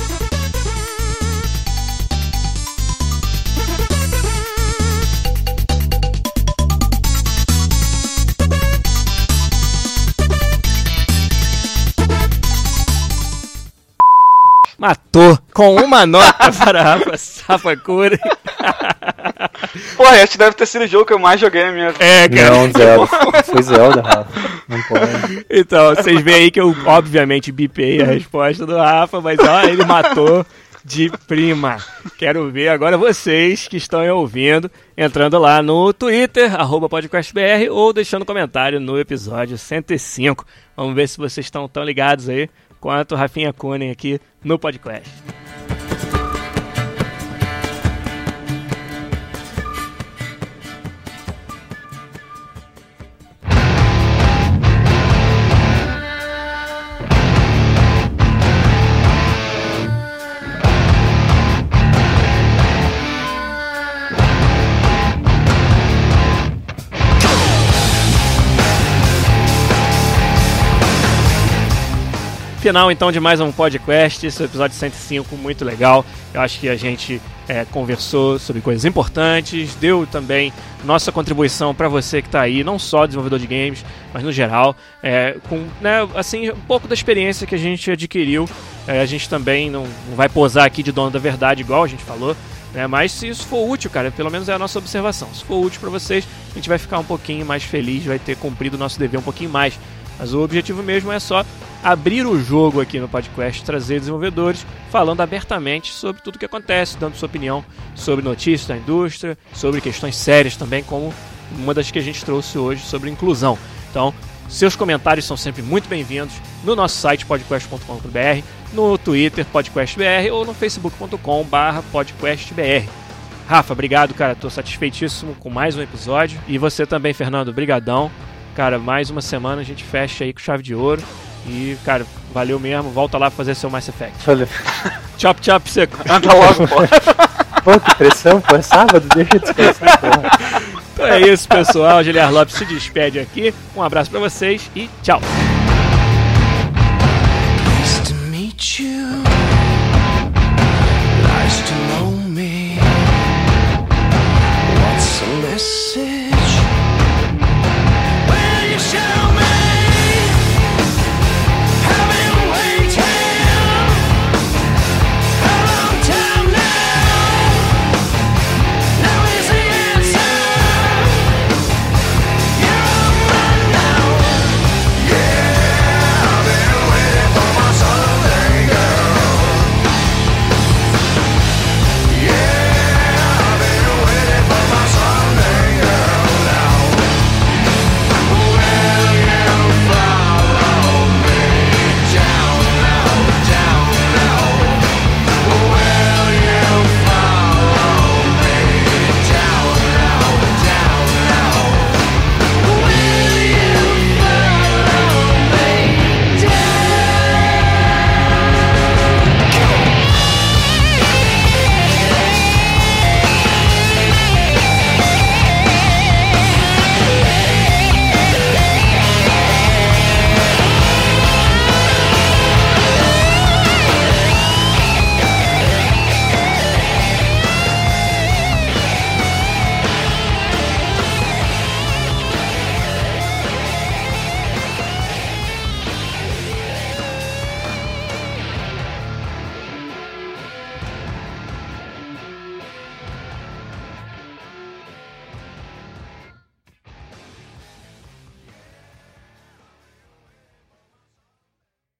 Matou com uma nota para Rafa Safakura. Porra, esse deve ter sido o jogo que eu mais joguei na minha vida. É, cara. Não, Zelda. Foi Zelda, Rafa. Não pode. Então, vocês veem aí que eu, obviamente, bipei a resposta do Rafa, mas ó, ele matou de prima. Quero ver agora vocês que estão aí ouvindo, entrando lá no Twitter, arroba podcastbr, ou deixando comentário no episódio cento e cinco. Vamos ver se vocês estão tão ligados aí quanto Rafinha Kunen aqui no podcast. Final então de mais um podcast, esse é o episódio cento e cinco, muito legal. Eu acho que a gente é, conversou sobre coisas importantes, deu também nossa contribuição para você que está aí, não só desenvolvedor de games, mas no geral, é, com, né, assim, um pouco da experiência que a gente adquiriu. É, a gente também não, não vai posar aqui de dono da verdade, igual a gente falou, né, mas se isso for útil, cara, pelo menos é a nossa observação. Se for útil para vocês, a gente vai ficar um pouquinho mais feliz, vai ter cumprido o nosso dever um pouquinho mais. Mas o objetivo mesmo é só abrir o jogo aqui no podcast, trazer desenvolvedores falando abertamente sobre tudo o que acontece, dando sua opinião sobre notícias da indústria, sobre questões sérias também, como uma das que a gente trouxe hoje sobre inclusão. Então, seus comentários são sempre muito bem-vindos no nosso site podcast ponto com ponto b r, no Twitter podcastbr ou no facebook ponto com barra podcastbr. Rafa, obrigado, cara, tô satisfeitíssimo com mais um episódio. E você também, Fernando, brigadão. cara, mais uma semana a gente fecha aí com chave de ouro. E, cara, valeu mesmo. Volta lá pra fazer seu Mass Effect. Valeu. Chop, chop, seco. Anda logo, pô. Pô, que pressão, pô. É sábado, deixa eu descansar, pô. Então é isso, pessoal. Giliar Lopes se despede aqui. Um abraço pra vocês e tchau.